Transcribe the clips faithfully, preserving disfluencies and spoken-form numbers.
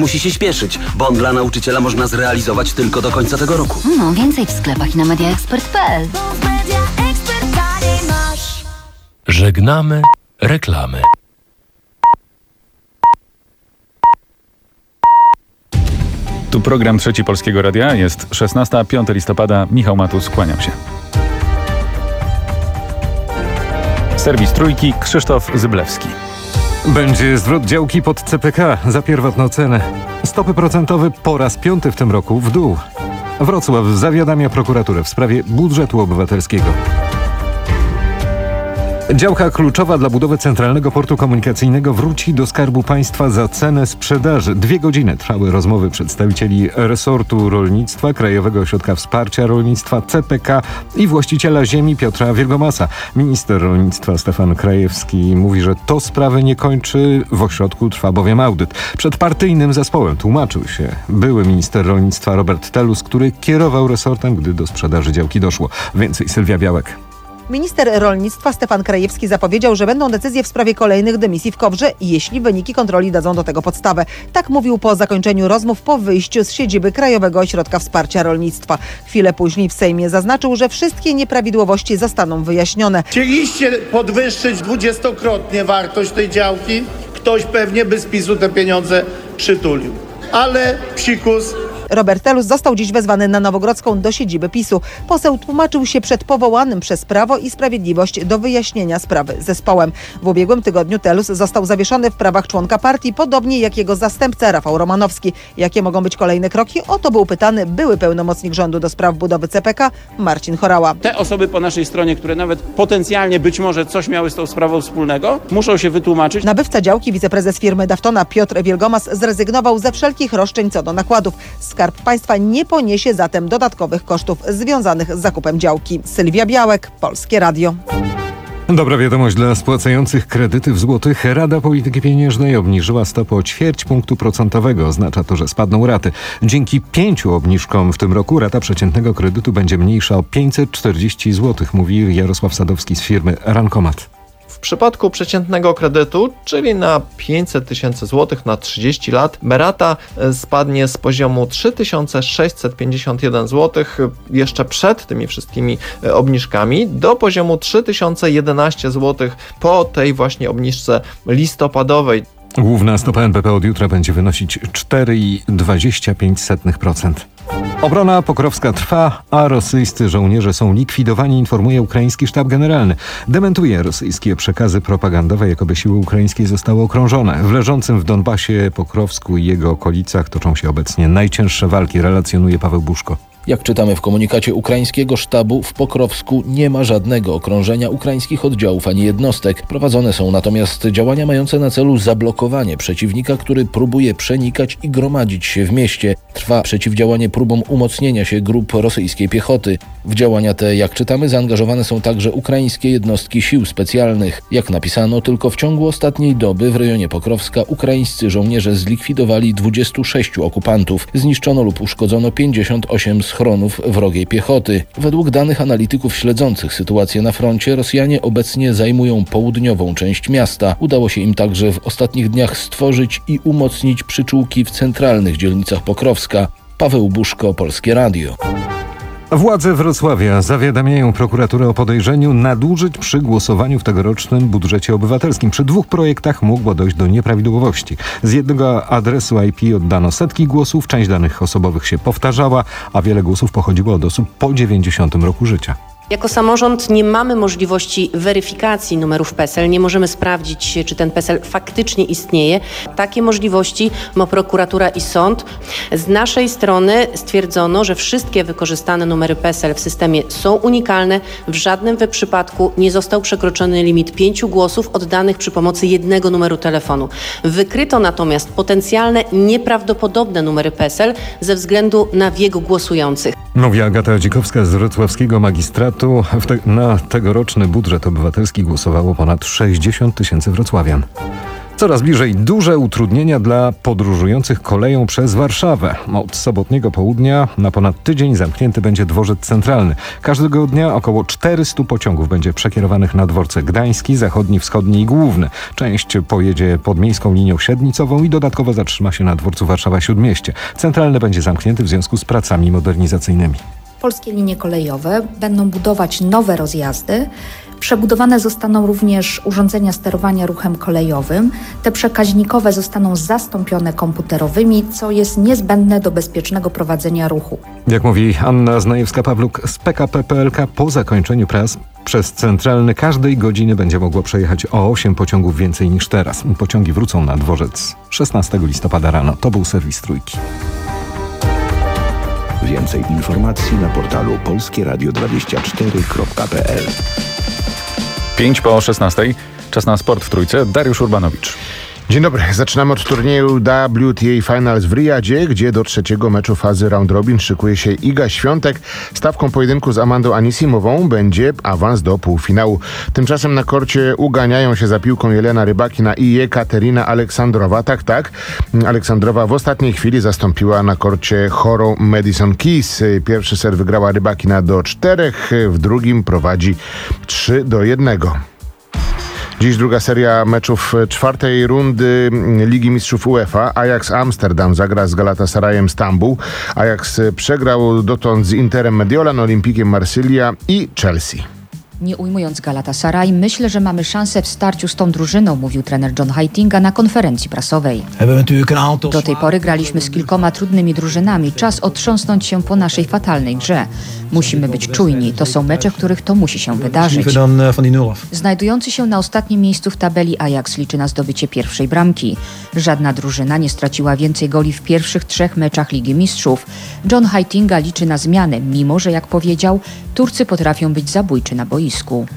Musi się śpieszyć. Bon dla nauczyciela można zrealizować tylko do końca tego roku. No, więcej w sklepach i na mediaexpert kropka p l. Żegnamy reklamy. Tu program Trzeci Polskiego Radia. Jest szesnastego, piątego listopada. Michał Matus, kłaniam się. Serwis Trójki, Krzysztof Zyblewski. Będzie zwrot działki pod C P K za pierwotną cenę. Stopy procentowe po raz piąty w tym roku w dół. Wrocław zawiadamia prokuraturę w sprawie budżetu obywatelskiego. Działka kluczowa dla budowy Centralnego Portu Komunikacyjnego wróci do Skarbu Państwa za cenę sprzedaży. Dwie godziny trwały rozmowy przedstawicieli resortu rolnictwa, Krajowego Ośrodka Wsparcia Rolnictwa, C P K i właściciela ziemi Piotra Wielgomasa. Minister rolnictwa Stefan Krajewski mówi, że to sprawy nie kończy. W ośrodku trwa bowiem audyt. Przed partyjnym zespołem tłumaczył się były minister rolnictwa Robert Telus, który kierował resortem, gdy do sprzedaży działki doszło. Więcej Sylwia Białek. Minister rolnictwa Stefan Krajewski zapowiedział, że będą decyzje w sprawie kolejnych dymisji w Kowrze, jeśli wyniki kontroli dadzą do tego podstawę. Tak mówił po zakończeniu rozmów po wyjściu z siedziby Krajowego Ośrodka Wsparcia Rolnictwa. Chwilę później w Sejmie zaznaczył, że wszystkie nieprawidłowości zostaną wyjaśnione. Chcieliście podwyższyć dwudziestokrotnie wartość tej działki. Ktoś pewnie by z PiSu te pieniądze przytulił. Ale psikus... Robert Telus został dziś wezwany na Nowogrodzką do siedziby PiSu. Poseł tłumaczył się przed powołanym przez Prawo i Sprawiedliwość do wyjaśnienia sprawy zespołem. W ubiegłym tygodniu Telus został zawieszony w prawach członka partii, podobnie jak jego zastępca Rafał Romanowski. Jakie mogą być kolejne kroki? O to był pytany były pełnomocnik rządu do spraw budowy C P K Marcin Horała. Te osoby po naszej stronie, które nawet potencjalnie być może coś miały z tą sprawą wspólnego, muszą się wytłumaczyć. Nabywca działki, wiceprezes firmy Daftona Piotr Wielgomas zrezygnował ze wszelkich roszczeń co do nakładów. Skarb Państwa nie poniesie zatem dodatkowych kosztów związanych z zakupem działki. Sylwia Białek, Polskie Radio. Dobra wiadomość dla spłacających kredyty w złotych. Rada Polityki Pieniężnej obniżyła stopę o ćwierć punktu procentowego. Oznacza to, że spadną raty. Dzięki pięciu obniżkom w tym roku rata przeciętnego kredytu będzie mniejsza o pięćset czterdzieści złotych, mówi Jarosław Sadowski z firmy Rankomat. W przypadku przeciętnego kredytu, czyli na pięćset tysięcy złotych na trzydzieści lat, rata spadnie z poziomu trzy tysiące sześćset pięćdziesiąt jeden złotych jeszcze przed tymi wszystkimi obniżkami do poziomu trzy tysiące jedenaście złotych po tej właśnie obniżce listopadowej. Główna stopa N B P od jutra będzie wynosić cztery przecinek dwadzieścia pięć procent. Obrona pokrowska trwa, a rosyjscy żołnierze są likwidowani, informuje ukraiński sztab generalny. Dementuje rosyjskie przekazy propagandowe, jakoby siły ukraińskie zostały okrążone. W leżącym w Donbasie Pokrowsku i jego okolicach toczą się obecnie najcięższe walki, relacjonuje Paweł Buszko. Jak czytamy w komunikacie ukraińskiego sztabu, w Pokrowsku nie ma żadnego okrążenia ukraińskich oddziałów ani jednostek. Prowadzone są natomiast działania mające na celu zablokowanie przeciwnika, który próbuje przenikać i gromadzić się w mieście. Trwa przeciwdziałanie próbom umocnienia się grup rosyjskiej piechoty. W działania te, jak czytamy, zaangażowane są także ukraińskie jednostki sił specjalnych. Jak napisano, tylko w ciągu ostatniej doby w rejonie Pokrowska ukraińscy żołnierze zlikwidowali dwudziestu sześciu okupantów. Zniszczono lub uszkodzono pięćdziesiąt osiem schronów wrogiej piechoty. Według danych analityków śledzących sytuację na froncie, Rosjanie obecnie zajmują południową część miasta. Udało się im także w ostatnich dniach stworzyć i umocnić przyczółki w centralnych dzielnicach Pokrowska. Paweł Buszko, Polskie Radio. Władze Wrocławia zawiadamiają prokuraturę o podejrzeniu nadużyć przy głosowaniu w tegorocznym budżecie obywatelskim. Przy dwóch projektach mogło dojść do nieprawidłowości. Z jednego adresu I P oddano setki głosów, część danych osobowych się powtarzała, a wiele głosów pochodziło od osób po dziewięćdziesiątym roku życia. Jako samorząd nie mamy możliwości weryfikacji numerów P E S E L, nie możemy sprawdzić, czy ten P E S E L faktycznie istnieje. Takie możliwości ma prokuratura i sąd. Z naszej strony stwierdzono, że wszystkie wykorzystane numery P E S E L w systemie są unikalne. W żadnym przypadku nie został przekroczony limit pięciu głosów oddanych przy pomocy jednego numeru telefonu. Wykryto natomiast potencjalne, nieprawdopodobne numery P E S E L ze względu na wiek głosujących. Mówi Agata Dzikowska z wrocławskiego magistratu. Te, na tegoroczny budżet obywatelski głosowało ponad sześćdziesiąt tysięcy wrocławian. Coraz bliżej duże utrudnienia dla podróżujących koleją przez Warszawę. Od sobotniego południa na ponad tydzień zamknięty będzie dworzec centralny. Każdego dnia około czterysta pociągów będzie przekierowanych na dworce Gdański, Zachodni, Wschodni i Główny. Część pojedzie podmiejską linią średnicową i dodatkowo zatrzyma się na dworcu Warszawa-Śródmieście. Centralny będzie zamknięty w związku z pracami modernizacyjnymi. Polskie linie kolejowe będą budować nowe rozjazdy. Przebudowane zostaną również urządzenia sterowania ruchem kolejowym. Te przekaźnikowe zostaną zastąpione komputerowymi, co jest niezbędne do bezpiecznego prowadzenia ruchu. Jak mówi Anna Znajewska-Pawluk z P K P P L K, po zakończeniu prac przez centralny każdej godziny będzie mogło przejechać o osiem pociągów więcej niż teraz. Pociągi wrócą na dworzec szesnastego listopada rano. To był serwis Trójki. Więcej informacji na portalu polskie radio dwadzieścia cztery kropka p l. pięć po szesnastej. Czas na sport w Trójce. Dariusz Urbanowicz. Dzień dobry. Zaczynamy od turnieju W T A Finals w Riyadzie, gdzie do trzeciego meczu fazy round robin szykuje się Iga Świątek. Stawką pojedynku z Amandą Anisimową będzie awans do półfinału. Tymczasem na korcie uganiają się za piłką Jelena Rybakina i Jekaterina Aleksandrowa. Tak, tak. Aleksandrowa w ostatniej chwili zastąpiła na korcie chorą Madison Keys. Pierwszy set wygrała Rybakina do czterech, w drugim prowadzi trzy do jednego. Dziś druga seria meczów czwartej rundy Ligi Mistrzów UEFA. Ajax Amsterdam zagra z Galatasarayem Stambuł. Ajax przegrał dotąd z Interem Mediolan, Olimpikiem Marsylia i Chelsea. Nie ujmując Galatasaray, myślę, że mamy szansę w starciu z tą drużyną, mówił trener John Heitinga na konferencji prasowej. Do tej pory graliśmy z kilkoma trudnymi drużynami. Czas otrząsnąć się po naszej fatalnej grze. Musimy być czujni. To są mecze, w których to musi się wydarzyć. Znajdujący się na ostatnim miejscu w tabeli Ajax liczy na zdobycie pierwszej bramki. Żadna drużyna nie straciła więcej goli w pierwszych trzech meczach Ligi Mistrzów. John Heitinga liczy na zmiany, mimo że, jak powiedział, Turcy potrafią być zabójczy na boisku.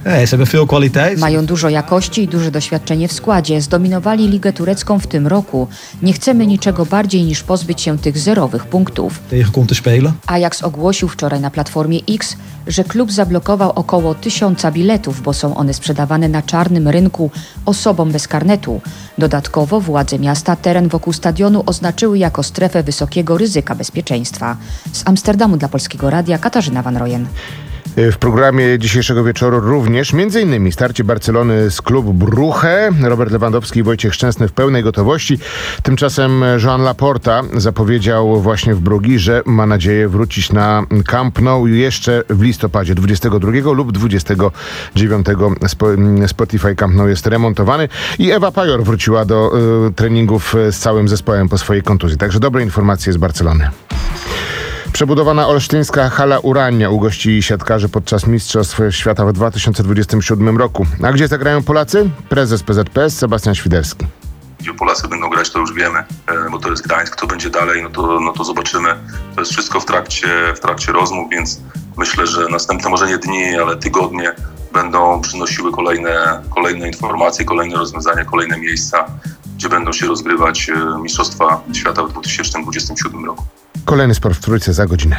Mają dużo jakości i duże doświadczenie w składzie. Zdominowali Ligę Turecką w tym roku. Nie chcemy niczego bardziej niż pozbyć się tych zerowych punktów. Ajax ogłosił wczoraj na platformie X, że klub zablokował około tysiąca biletów, bo są one sprzedawane na czarnym rynku osobom bez karnetu. Dodatkowo władze miasta teren wokół stadionu oznaczyły jako strefę wysokiego ryzyka bezpieczeństwa. Z Amsterdamu dla Polskiego Radia Katarzyna Van Rojen. W programie dzisiejszego wieczoru również między innymi starcie Barcelony z klub Brugge. Robert Lewandowski i Wojciech Szczęsny w pełnej gotowości. Tymczasem Joan Laporta zapowiedział właśnie w Brugge, że ma nadzieję wrócić na Camp Nou jeszcze w listopadzie dwudziestego drugiego lub dwudziestego dziewiątego. Spotify Camp Nou jest remontowany i Ewa Pajor wróciła do y, treningów z całym zespołem po swojej kontuzji. Także dobre informacje z Barcelony. Przebudowana olsztyńska hala Urania ugości siatkarzy podczas Mistrzostw Świata w dwa tysiące dwudziestym siódmym roku. A gdzie zagrają Polacy? Prezes P Z P S Sebastian Świderski. Gdzie Polacy będą grać, to już wiemy, bo to jest Gdańsk. Kto będzie dalej, no to, no to zobaczymy. To jest wszystko w trakcie, w trakcie rozmów, więc myślę, że następne może nie dni, ale tygodnie będą przynosiły kolejne, kolejne informacje, kolejne rozwiązania, kolejne miejsca, gdzie będą się rozgrywać Mistrzostwa Świata w dwa tysiące dwudziestym siódmym roku. Kolejny sport w Trójce za godzinę.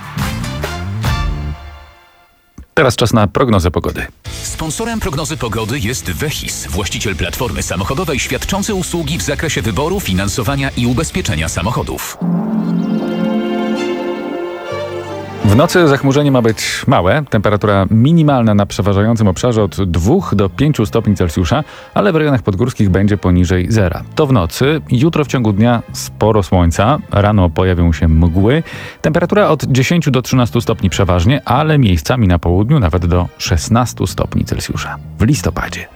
Teraz czas na prognozę pogody. Sponsorem prognozy pogody jest Vehis, właściciel platformy samochodowej świadczący usługi w zakresie wyboru, finansowania i ubezpieczenia samochodów. W nocy zachmurzenie ma być małe, temperatura minimalna na przeważającym obszarze od dwóch do pięciu stopni Celsjusza, ale w rejonach podgórskich będzie poniżej zera. To w nocy, jutro w ciągu dnia sporo słońca, rano pojawią się mgły, temperatura od dziesięciu do trzynastu stopni przeważnie, ale miejscami na południu nawet do szesnastu stopni Celsjusza w listopadzie.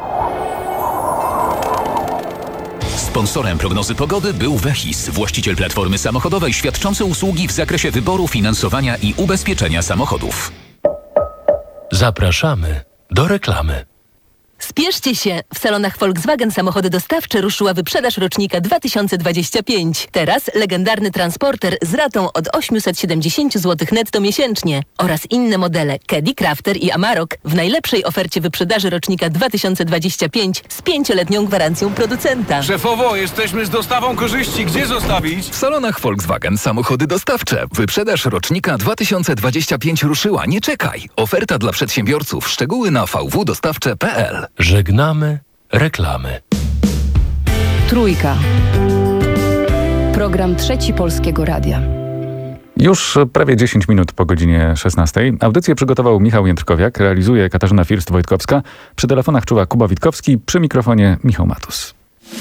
Sponsorem prognozy pogody był Vehis, właściciel platformy samochodowej świadczący usługi w zakresie wyboru, finansowania i ubezpieczenia samochodów. Zapraszamy do reklamy. Spieszcie się! W salonach Volkswagen Samochody Dostawcze ruszyła wyprzedaż rocznika dwa tysiące dwudziesty piąty. Teraz legendarny transporter z ratą od osiemset siedemdziesiąt złotych netto miesięcznie oraz inne modele Caddy, Crafter i Amarok w najlepszej ofercie wyprzedaży rocznika dwa tysiące dwudziesty piąty z pięcioletnią gwarancją producenta. Szefowo, jesteśmy z dostawą korzyści. Gdzie zostawić? W salonach Volkswagen Samochody Dostawcze. Wyprzedaż rocznika dwa tysiące dwudziesty piąty ruszyła. Nie czekaj. Oferta dla przedsiębiorców. Szczegóły na v w dostawcze kropka p l. Żegnamy reklamy. Trójka. Program Trzeci Polskiego Radia. Już prawie dziesięć minut po godzinie szesnastej. Audycję przygotował Michał Jędrkowiak, realizuje Katarzyna First-Wojtkowska. Przy telefonach czuwa Kuba Witkowski, przy mikrofonie Michał Matus.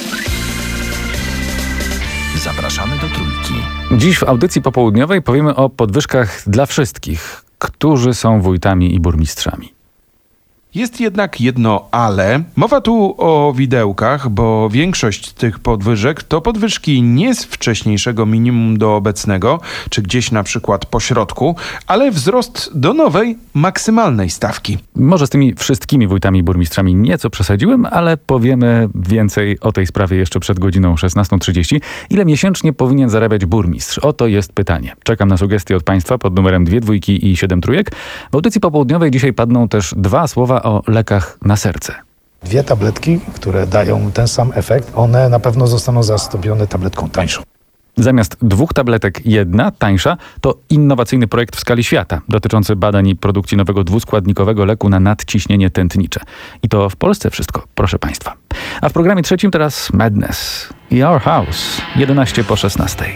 Zapraszamy do Trójki. Dziś w audycji popołudniowej powiemy o podwyżkach dla wszystkich, którzy są wójtami i burmistrzami. Jest jednak jedno ale. Mowa tu o widełkach, bo większość tych podwyżek to podwyżki nie z wcześniejszego minimum do obecnego, czy gdzieś na przykład po środku, ale wzrost do nowej, maksymalnej stawki. Może z tymi wszystkimi wójtami i burmistrzami nieco przesadziłem, ale powiemy więcej o tej sprawie jeszcze przed godziną szesnastą trzydzieści. Ile miesięcznie powinien zarabiać burmistrz? Oto jest pytanie. Czekam na sugestie od Państwa pod numerem dwie dwójki i siedem trójek. W audycji popołudniowej dzisiaj padną też dwa słowa o lekach na serce. Dwie tabletki, które dają ten sam efekt, one na pewno zostaną zastąpione tabletką tańszą. Zamiast dwóch tabletek jedna, tańsza, to innowacyjny projekt w skali świata dotyczący badań i produkcji nowego dwuskładnikowego leku na nadciśnienie tętnicze. I to w Polsce wszystko, proszę Państwa. A w programie trzecim teraz Madness i Our House, jedenaście po szesnastej.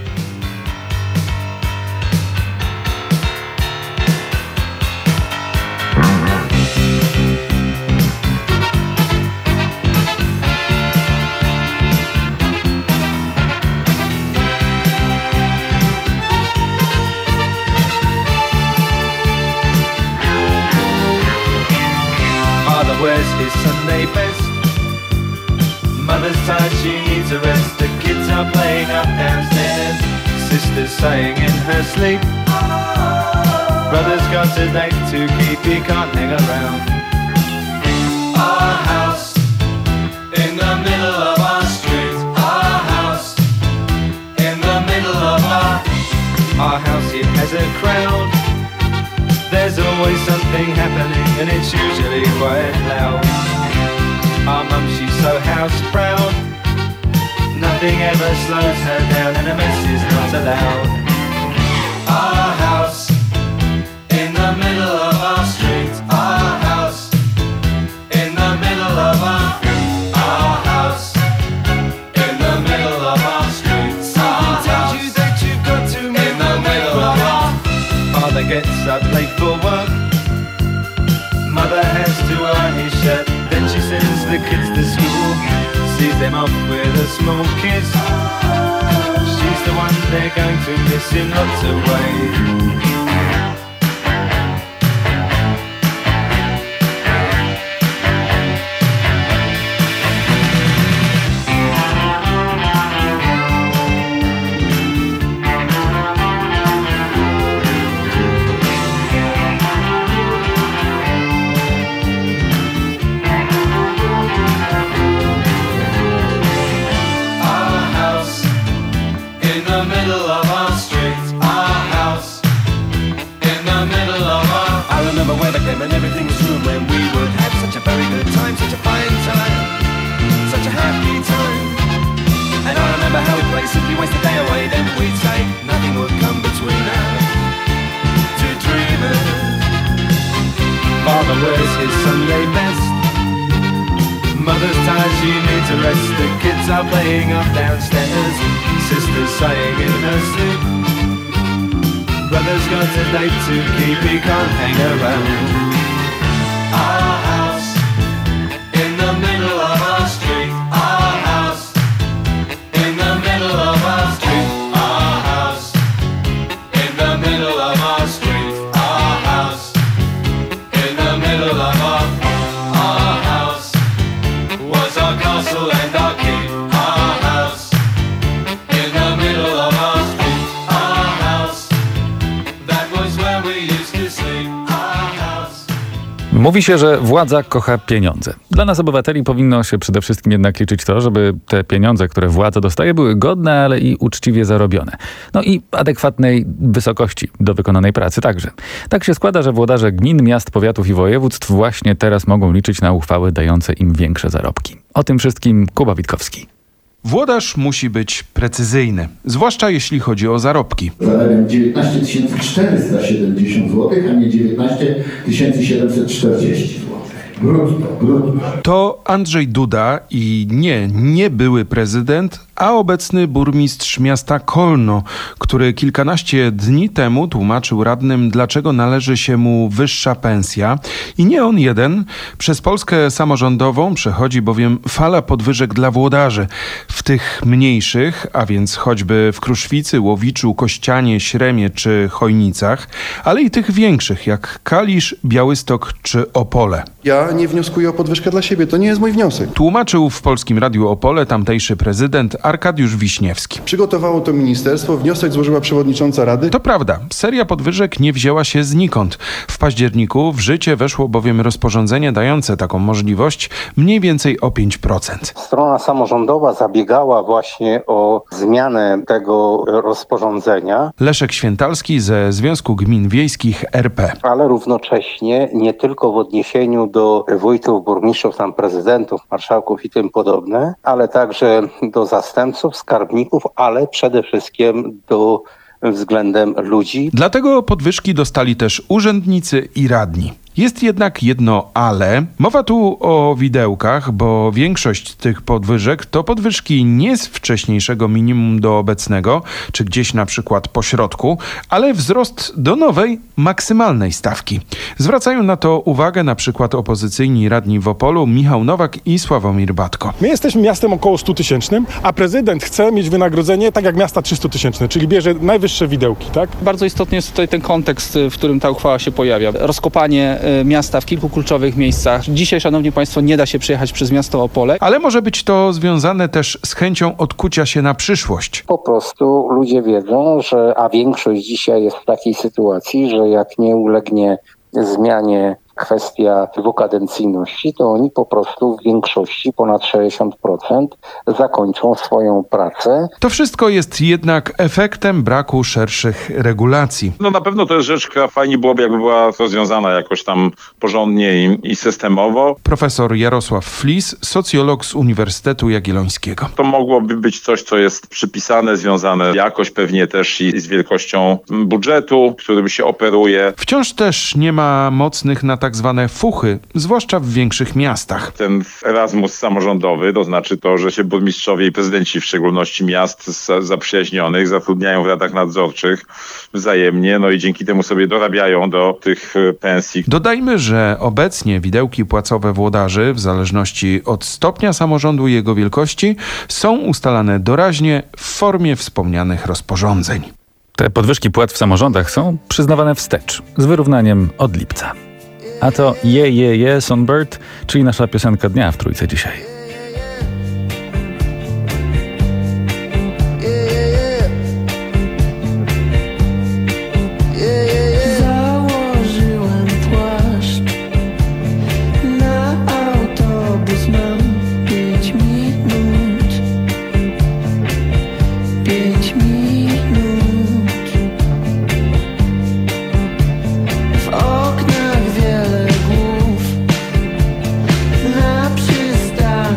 Where's his Sunday best? Mother's tired, she needs a rest. The kids are playing up downstairs. Sister's sighing in her sleep. Brother's got a date to keep, he can't hang around. Our house in the middle of our street. Our house in the middle of our Our house, it has a crowd. There's always something happening and it's usually quite loud. Our mum, she's so house proud. Nothing ever slows her down and a mess is not allowed. Our house in the middle of our street. Our house in the middle of our Our house in the middle of our street. Someone tells you that you've got to move in the middle of our Father gets up late for work. Mother has to iron his shirt. Then she sends the kids to school. Sees them off with a small kiss. She's the one they're going to miss in lots of ways. And everything was true when we would have such a very good time, such a fine time, such a happy time. And I remember how we played, simply waste the day away. Then we'd say nothing would come between us, two dreamers. Father wears his Sunday best. Mother's tired, she needs a rest. The kids are playing up downstairs. Sister's sighing in her sleep. Brother's got a date to keep, he can't hang around. Our house in the middle of our street. Our house in the middle of our street. Our house in the middle of our street. Our house in the middle of our Our house was our castle and our keep. Our house in the middle of our street. Our house. Mówi się, że władza kocha pieniądze. Dla nas obywateli powinno się przede wszystkim jednak liczyć to, żeby te pieniądze, które władza dostaje, były godne, ale i uczciwie zarobione. No i adekwatnej wysokości do wykonanej pracy także. Tak się składa, że włodarze gmin, miast, powiatów i województw właśnie teraz mogą liczyć na uchwały dające im większe zarobki. O tym wszystkim Kuba Witkowski. Włodarz musi być precyzyjny, zwłaszcza jeśli chodzi o zarobki. Zarabiam dziewiętnaście tysięcy czterysta siedemdziesiąt złotych, a nie dziewiętnaście tysięcy siedemset czterdzieści złotych. To Andrzej Duda i nie, nie były prezydent, a obecny burmistrz miasta Kolno, który kilkanaście dni temu tłumaczył radnym, dlaczego należy się mu wyższa pensja. I nie on jeden. Przez Polskę samorządową przechodzi bowiem fala podwyżek dla włodarzy. W tych mniejszych, a więc choćby w Kruszwicy, Łowiczu, Kościanie, Śremie czy Chojnicach, ale i tych większych jak Kalisz, Białystok czy Opole. Ja nie wnioskuję o podwyżkę dla siebie, to nie jest mój wniosek. Tłumaczył w Polskim Radiu Opole tamtejszy prezydent Arkadiusz Wiśniewski. Przygotowało to ministerstwo, wniosek złożyła przewodnicząca Rady. To prawda, seria podwyżek nie wzięła się znikąd. W październiku w życie weszło bowiem rozporządzenie dające taką możliwość mniej więcej o pięć procent. Strona samorządowa zabiegała właśnie o zmianę tego rozporządzenia. Leszek Świętalski ze Związku Gmin Wiejskich R P. Ale równocześnie nie tylko w odniesieniu do wójtów, burmistrzów, tam prezydentów, marszałków i tym podobne, ale także do zastępców, skarbników, ale przede wszystkim do względem ludzi. Dlatego podwyżki dostali też urzędnicy i radni. Jest jednak jedno ale. Mowa tu o widełkach, bo większość tych podwyżek to podwyżki nie z wcześniejszego minimum do obecnego, czy gdzieś na przykład po środku, ale wzrost do nowej, maksymalnej stawki. Zwracają na to uwagę na przykład opozycyjni radni w Opolu Michał Nowak i Sławomir Batko. My jesteśmy miastem około stu tysięcznym, a prezydent chce mieć wynagrodzenie tak jak miasta trzystu tysięczne, czyli bierze najwyższe widełki, tak? Bardzo istotny jest tutaj ten kontekst, w którym ta uchwała się pojawia. Rozkopanie miasta w kilku kluczowych miejscach. Dzisiaj, szanowni państwo, nie da się przejechać przez miasto Opole. Ale może być to związane też z chęcią odkucia się na przyszłość. Po prostu ludzie wiedzą, że, a większość dzisiaj jest w takiej sytuacji, że jak nie ulegnie zmianie kwestia dwukadencyjności, to oni po prostu w większości, ponad sześćdziesiąt procent, zakończą swoją pracę. To wszystko jest jednak efektem braku szerszych regulacji. No na pewno to jest rzecz, która fajnie byłoby, jakby była rozwiązana jakoś tam porządnie i, i systemowo. Profesor Jarosław Flis, socjolog z Uniwersytetu Jagiellońskiego. To mogłoby być coś, co jest przypisane, związane jakoś pewnie też i z wielkością budżetu, którym się operuje. Wciąż też nie ma mocnych na tak zwane fuchy, zwłaszcza w większych miastach. Ten Erasmus samorządowy, to znaczy to, że się burmistrzowie i prezydenci w szczególności miast zaprzyjaźnionych zatrudniają w radach nadzorczych wzajemnie, no i dzięki temu sobie dorabiają do tych pensji. Dodajmy, że obecnie widełki płacowe włodarzy, w zależności od stopnia samorządu i jego wielkości, są ustalane doraźnie w formie wspomnianych rozporządzeń. Te podwyżki płat w samorządach są przyznawane wstecz, z wyrównaniem od lipca. A to Je, Je, Je, Songbird, czyli nasza piosenka dnia w Trójce dzisiaj. Założyłem płaszcz, na autobus mam pięć minut, pięć minut. W oknach wiele głów, na przystań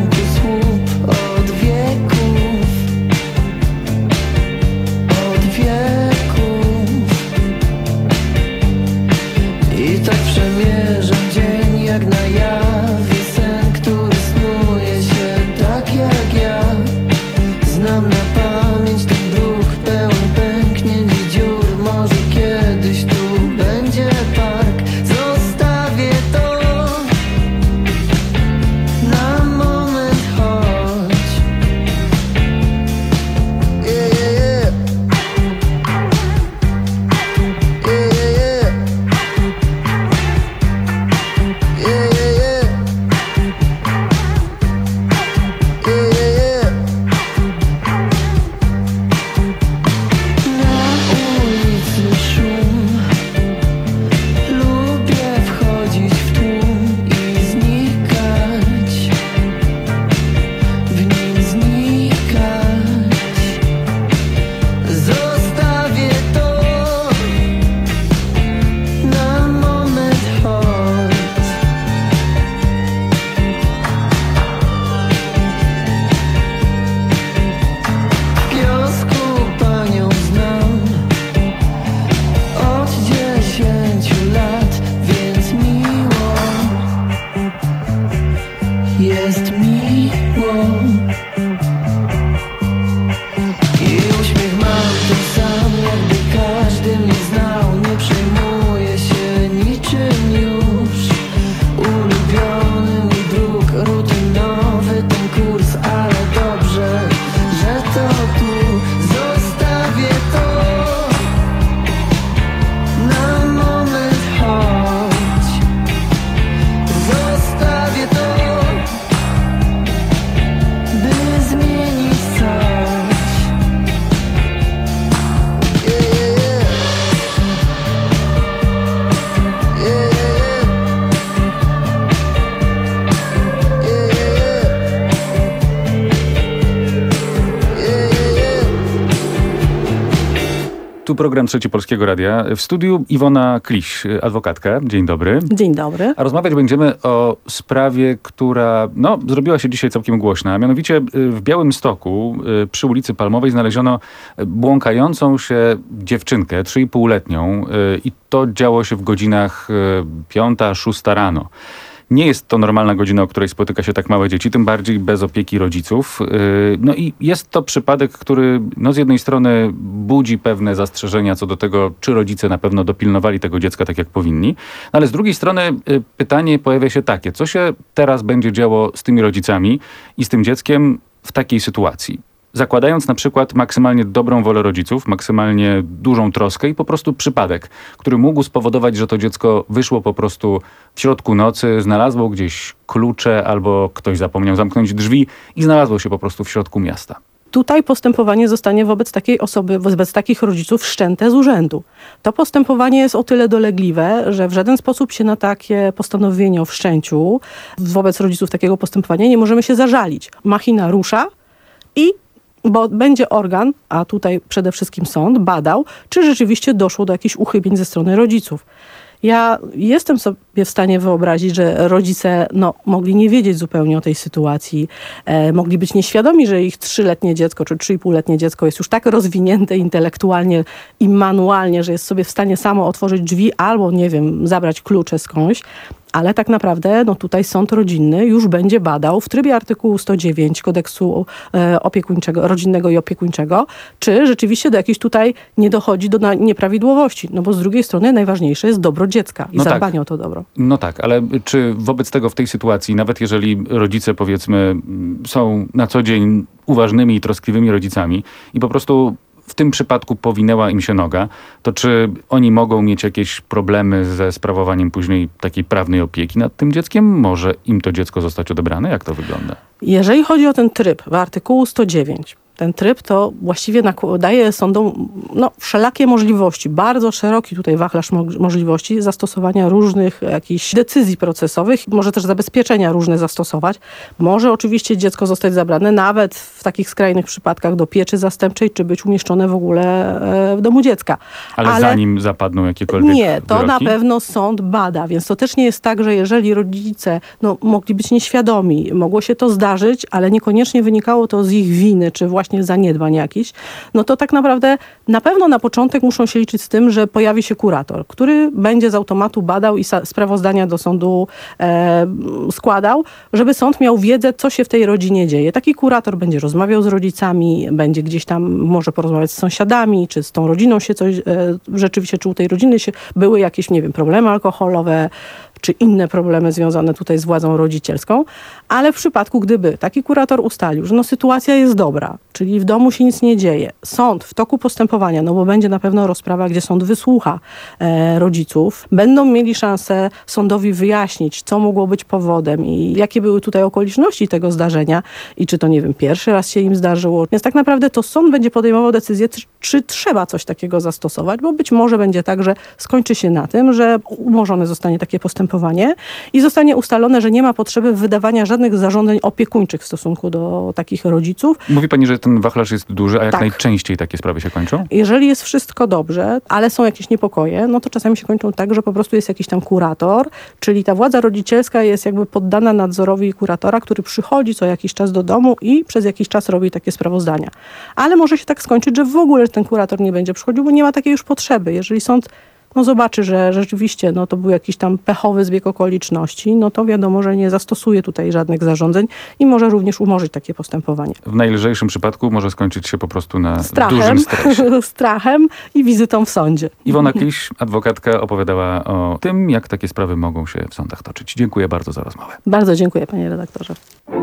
Tu program Trzeci Polskiego Radia. W studiu Iwona Kliś, adwokatka. Dzień dobry. Dzień dobry. A rozmawiać będziemy o sprawie, która no, zrobiła się dzisiaj całkiem głośna. Mianowicie w Białymstoku przy ulicy Palmowej znaleziono błąkającą się dziewczynkę, trzy i półletnią, i to działo się w godzinach piąta, szósta rano. Nie jest to normalna godzina, o której spotyka się tak małe dzieci, tym bardziej bez opieki rodziców. No i jest to przypadek, który no z jednej strony budzi pewne zastrzeżenia co do tego, czy rodzice na pewno dopilnowali tego dziecka tak, jak powinni. Ale z drugiej strony pytanie pojawia się takie, co się teraz będzie działo z tymi rodzicami i z tym dzieckiem w takiej sytuacji? Zakładając na przykład maksymalnie dobrą wolę rodziców, maksymalnie dużą troskę i po prostu przypadek, który mógł spowodować, że to dziecko wyszło po prostu w środku nocy, znalazło gdzieś klucze albo ktoś zapomniał zamknąć drzwi i znalazło się po prostu w środku miasta. Tutaj postępowanie zostanie wobec takiej osoby, wobec takich rodziców wszczęte z urzędu. To postępowanie jest o tyle dolegliwe, że w żaden sposób się na takie postanowienie o wszczęciu wobec rodziców takiego postępowania nie możemy się zażalić. Machina rusza i bo będzie organ, a tutaj przede wszystkim sąd, badał, czy rzeczywiście doszło do jakichś uchybień ze strony rodziców. Ja jestem sobie w stanie wyobrazić, że rodzice no, mogli nie wiedzieć zupełnie o tej sytuacji, e, mogli być nieświadomi, że ich trzyletnie dziecko czy trzy i półletnie dziecko jest już tak rozwinięte intelektualnie i manualnie, że jest sobie w stanie samo otworzyć drzwi albo, nie wiem, zabrać klucze skądś. Ale tak naprawdę no tutaj sąd rodzinny już będzie badał w trybie artykułu sto dziewięć kodeksu e, opiekuńczego, rodzinnego i opiekuńczego, czy rzeczywiście do jakiejś tutaj nie dochodzi do na, nieprawidłowości. No bo z drugiej strony najważniejsze jest dobro dziecka i no zadbanie tak. o to dobro. No tak, ale czy wobec tego w tej sytuacji, nawet jeżeli rodzice powiedzmy są na co dzień uważnymi i troskliwymi rodzicami i po prostu w tym przypadku powinęła im się noga, to czy oni mogą mieć jakieś problemy ze sprawowaniem później takiej prawnej opieki nad tym dzieckiem? Może im to dziecko zostać odebrane? Jak to wygląda? Jeżeli chodzi o ten tryb w artykułu sto dziewięć, ten tryb to właściwie daje sądom no, wszelakie możliwości, bardzo szeroki tutaj wachlarz mo- możliwości zastosowania różnych jakichś decyzji procesowych, może też zabezpieczenia różne zastosować. Może oczywiście dziecko zostać zabrane nawet w takich skrajnych przypadkach do pieczy zastępczej, czy być umieszczone w ogóle w domu dziecka. Ale, Ale zanim zapadną jakiekolwiek Nie, to wyroki? Na pewno sąd bada, więc to też nie jest tak, że jeżeli rodzice no, mogli być nieświadomi, mogło się to zdarzyć, ale niekoniecznie wynikało to z ich winy, czy właśnie zaniedbań jakichś, no to tak naprawdę na pewno na początek muszą się liczyć z tym, że pojawi się kurator, który będzie z automatu badał i sa- sprawozdania do sądu e, składał, żeby sąd miał wiedzę, co się w tej rodzinie dzieje. Taki kurator będzie rozmawiał z rodzicami, będzie gdzieś tam może porozmawiać z sąsiadami, czy z tą rodziną się coś, e, rzeczywiście, czy u tej rodziny się były jakieś, nie wiem, problemy alkoholowe, czy inne problemy związane tutaj z władzą rodzicielską, ale w przypadku, gdyby taki kurator ustalił, że no sytuacja jest dobra, czyli w domu się nic nie dzieje, sąd w toku postępowania, no bo będzie na pewno rozprawa, gdzie sąd wysłucha e, rodziców, będą mieli szansę sądowi wyjaśnić, co mogło być powodem i jakie były tutaj okoliczności tego zdarzenia i czy to, nie wiem, pierwszy raz się im zdarzyło. Więc tak naprawdę to sąd będzie podejmował decyzję, czy, czy trzeba coś takiego zastosować, bo być może będzie tak, że skończy się na tym, że umorzone zostanie takie postępowanie i zostanie ustalone, że nie ma potrzeby wydawania żadnych zarządzeń opiekuńczych w stosunku do takich rodziców. Mówi pani, że ten wachlarz jest duży, a jak tak. najczęściej takie sprawy się kończą? Jeżeli jest wszystko dobrze, ale są jakieś niepokoje, no to czasami się kończą tak, że po prostu jest jakiś tam kurator, czyli ta władza rodzicielska jest jakby poddana nadzorowi kuratora, który przychodzi co jakiś czas do domu i przez jakiś czas robi takie sprawozdania. Ale może się tak skończyć, że w ogóle ten kurator nie będzie przychodził, bo nie ma takiej już potrzeby. Jeżeli sąd no zobaczy, że rzeczywiście no to był jakiś tam pechowy zbieg okoliczności, no to wiadomo, że nie zastosuje tutaj żadnych zarządzeń i może również umorzyć takie postępowanie. W najlżejszym przypadku może skończyć się po prostu na strachem, dużym stresie. strachem i wizytą w sądzie. Iwona Kliś, adwokatka, opowiadała o tym, jak takie sprawy mogą się w sądach toczyć. Dziękuję bardzo za rozmowę. Bardzo dziękuję, panie redaktorze.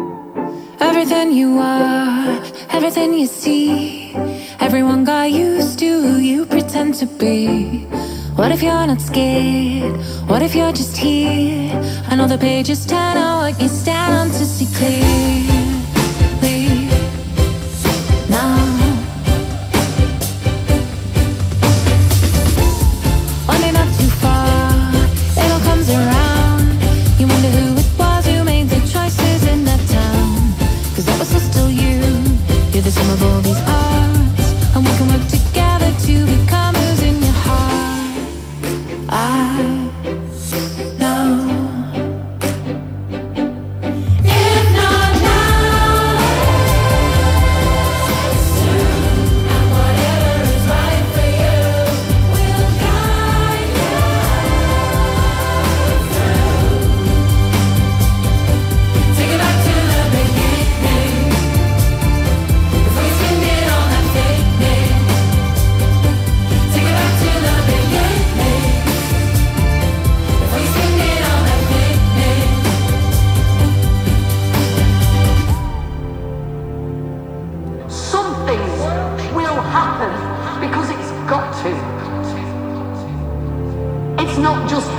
Everything you are, everything you see, everyone got used to who you pretend to be. What if you're not scared? What if you're just here? I know the pages turn out what you stand on to see clearly now. One day not too far, it all comes around. You wonder who it was who made the choices in that town. Cause that was still you. You're the sum of all these arts, and we can work together to become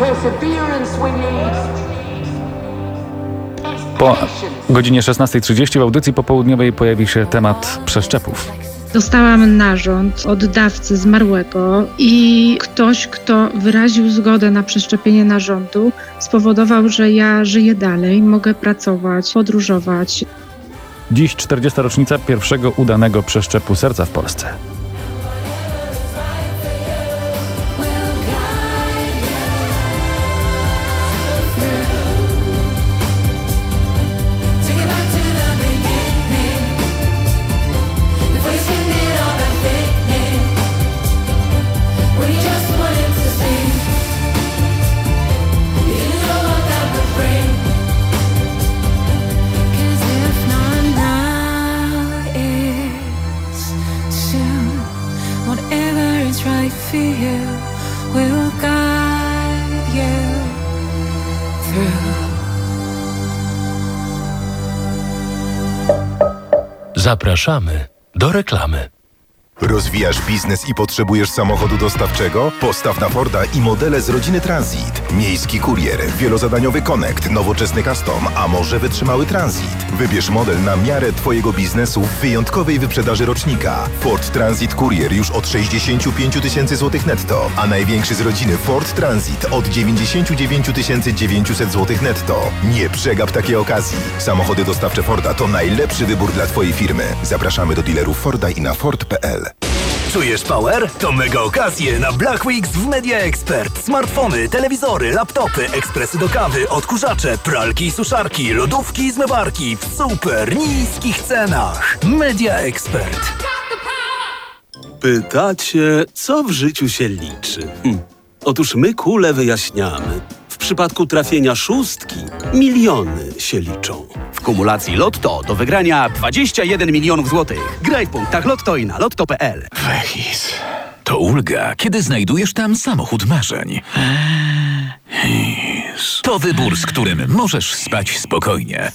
Po godzinie szesnastej trzydzieści w audycji popołudniowej pojawi się temat przeszczepów. Dostałam narząd od dawcy zmarłego i ktoś, kto wyraził zgodę na przeszczepienie narządu, spowodował, że ja żyję dalej, mogę pracować, podróżować. Dziś czterdziesta rocznica pierwszego udanego przeszczepu serca w Polsce. Zapraszamy do reklamy. Rozwijasz biznes i potrzebujesz samochodu dostawczego? Postaw na Forda i modele z rodziny Transit. Miejski kurier, wielozadaniowy Connect, nowoczesny Custom, a może wytrzymały Transit. Wybierz model na miarę Twojego biznesu w wyjątkowej wyprzedaży rocznika. Ford Transit Kurier już od sześćdziesiąt pięć tysięcy złotych netto, a największy z rodziny Ford Transit od dziewięćdziesiąt dziewięć tysięcy dziewięćset złotych netto. Nie przegap takiej okazji. Samochody dostawcze Forda to najlepszy wybór dla Twojej firmy. Zapraszamy do dealerów Forda i na ford kropka p l. Czujesz power? To mega okazje na Black Weeks w Media Expert. Smartfony, telewizory, laptopy, ekspresy do kawy, odkurzacze, pralki i suszarki, lodówki i zmywarki w super niskich cenach. Media Expert. Pytacie, co w życiu się liczy? Hm. Otóż my kule wyjaśniamy. W przypadku trafienia szóstki miliony się liczą. W kumulacji Lotto do wygrania dwadzieścia jeden milionów złotych. Graj w punktach Lotto i na lotto kropka p l. Wehis. To ulga, kiedy znajdujesz tam samochód marzeń. To wybór, z którym możesz spać spokojnie.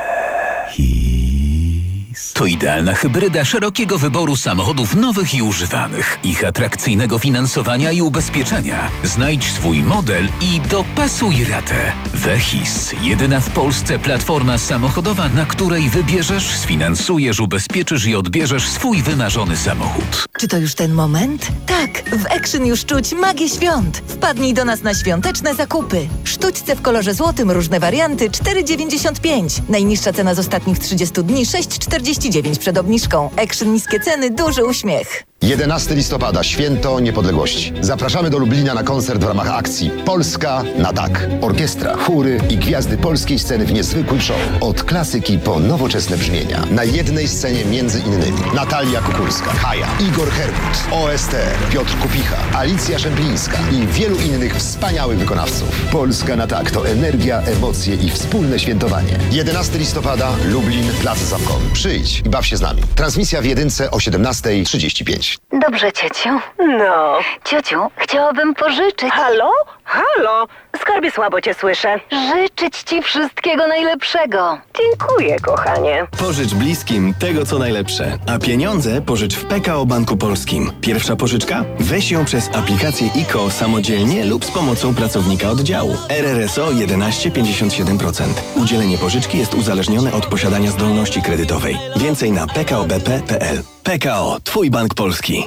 To idealna hybryda szerokiego wyboru samochodów nowych i używanych, ich atrakcyjnego finansowania i ubezpieczenia. Znajdź swój model i dopasuj ratę. Wehis, jedyna w Polsce platforma samochodowa, na której wybierzesz, sfinansujesz, ubezpieczysz i odbierzesz swój wymarzony samochód. Czy to już ten moment? Tak, w Action już czuć magię świąt. Wpadnij do nas na świąteczne zakupy. Sztućce w kolorze złotym, różne warianty, cztery dziewięćdziesiąt pięć. Najniższa cena z ostatnich trzydziestu dni, sześć czterdzieści dziewięć przed obniżką. Action niskie ceny, duży uśmiech. jedenastego listopada, święto niepodległości. Zapraszamy do Lublina na koncert w ramach akcji Polska na tak. Orkiestra, chóry i gwiazdy polskiej sceny w niezwykły show. Od klasyki po nowoczesne brzmienia. Na jednej scenie między innymi Natalia Kukulska, Haja, Igor Herbut, O S T, Piotr Kupicha, Alicja Szemplińska i wielu innych wspaniałych wykonawców. Polska na tak to energia, emocje i wspólne świętowanie. jedenastego listopada, Lublin, Plac Zamkowy. Przyjdź i baw się z nami. Transmisja w jedynce o siedemnasta trzydzieści pięć. Dobrze, ciociu. No. Ciociu, chciałabym pożyczyć. Halo? Halo? Skarbie, słabo cię słyszę. Życzyć ci wszystkiego najlepszego. Dziękuję, kochanie. Pożycz bliskim tego, co najlepsze. A pieniądze pożycz w P K O Banku Polskim. Pierwsza pożyczka? Weź ją przez aplikację I K O samodzielnie lub z pomocą pracownika oddziału. R R S O jedenaście pięćdziesiąt siedem procent. Udzielenie pożyczki jest uzależnione od posiadania zdolności kredytowej. Więcej na p k o b p kropka p l. P K O, twój bank polski.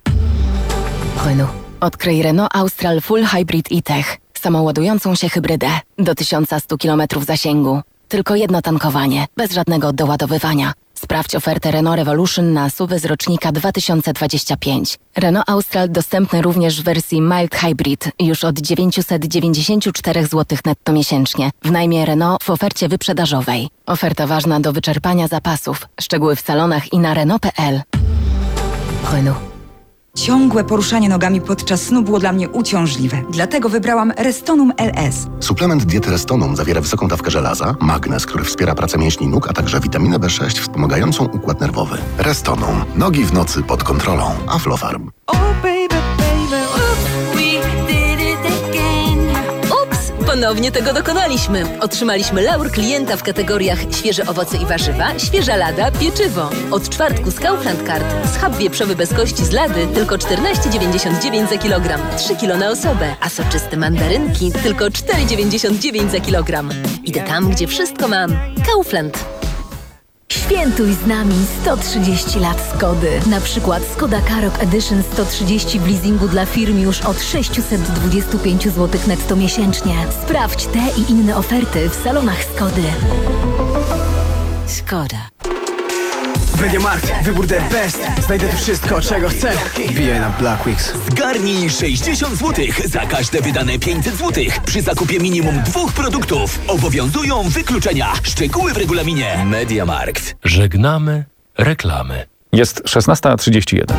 Renault. Odkryj Renault Austral Full Hybrid e-Tech. Samoładującą się hybrydę. Do tysiąc sto kilometrów zasięgu. Tylko jedno tankowanie, bez żadnego doładowywania. Sprawdź ofertę Renault Revolution na S U V z rocznika dwa tysiące dwudziesty piąty. Renault Austral dostępny również w wersji Mild Hybrid już od dziewięćset dziewięćdziesiąt cztery złotych netto miesięcznie. W najmie Renault w ofercie wyprzedażowej. Oferta ważna do wyczerpania zapasów. Szczegóły w salonach i na Renault kropka p l. Renault. Ciągłe poruszanie nogami podczas snu było dla mnie uciążliwe. Dlatego wybrałam Restonum L S. Suplement diety Restonum zawiera wysoką dawkę żelaza, magnez, który wspiera pracę mięśni nóg, a także witaminę B sześć wspomagającą układ nerwowy. Restonum. Nogi w nocy pod kontrolą. Aflofarm. Ups, Ponownie tego dokonaliśmy. Otrzymaliśmy laur klienta w kategoriach świeże owoce i warzywa, świeża lada, pieczywo. Od czwartku z Kaufland Card schab wieprzowy bez kości z lady tylko czternaście dziewięćdziesiąt dziewięć za kilogram, trzy kilo na osobę, a soczyste mandarynki tylko cztery dziewięćdziesiąt dziewięć za kilogram. Idę tam, gdzie wszystko mam. Kaufland. Świętuj z nami sto trzydzieści lat Skody. Na przykład Skoda Karoq Edition sto trzydzieści w leasingu dla firm już od sześćset dwadzieścia pięć złotych netto miesięcznie. Sprawdź te i inne oferty w salonach Skody. Skoda. MediaMarkt, wybór the best. Znajdę tu wszystko, czego chcę. Wbijaj na Black Weeks. Zgarnij sześćdziesiąt złotych za każde wydane pięćset złotych. Przy zakupie minimum dwóch produktów obowiązują wykluczenia. Szczegóły w regulaminie. MediaMarkt. Żegnamy reklamy. Jest szesnasta trzydzieści jeden.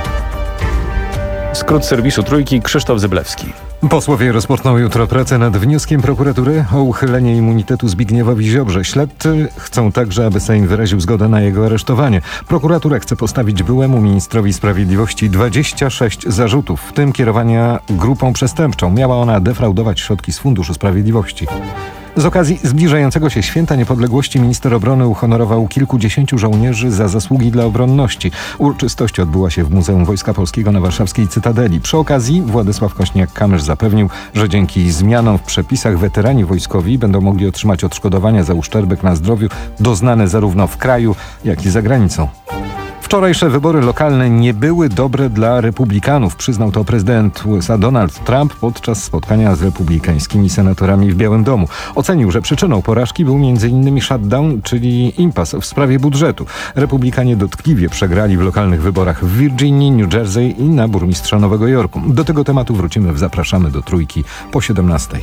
Skrót serwisu Trójki, Krzysztof Zyblewski. Posłowie rozpoczną jutro pracę nad wnioskiem prokuratury o uchylenie immunitetu Zbigniewowi Ziobrze. Śledczy chcą także, aby Sejm wyraził zgodę na jego aresztowanie. Prokuratura chce postawić byłemu ministrowi sprawiedliwości dwadzieścia sześć zarzutów, w tym kierowania grupą przestępczą. Miała ona defraudować środki z Funduszu Sprawiedliwości. Z okazji zbliżającego się Święta Niepodległości minister obrony uhonorował kilkudziesięciu żołnierzy za zasługi dla obronności. Uroczystość odbyła się w Muzeum Wojska Polskiego na warszawskiej Cytadeli. Przy okazji Władysław Kośniak-Kamysz zapewnił, że dzięki zmianom w przepisach weterani wojskowi będą mogli otrzymać odszkodowania za uszczerbek na zdrowiu doznane zarówno w kraju, jak i za granicą. Wczorajsze wybory lokalne nie były dobre dla republikanów, przyznał to prezydent U S A Donald Trump podczas spotkania z republikańskimi senatorami w Białym Domu. Ocenił, że przyczyną porażki był między innymi shutdown, czyli impas w sprawie budżetu. Republikanie dotkliwie przegrali w lokalnych wyborach w Virginii, New Jersey i na burmistrza Nowego Jorku. Do tego tematu wrócimy w Zapraszamy do Trójki po siedemnastej.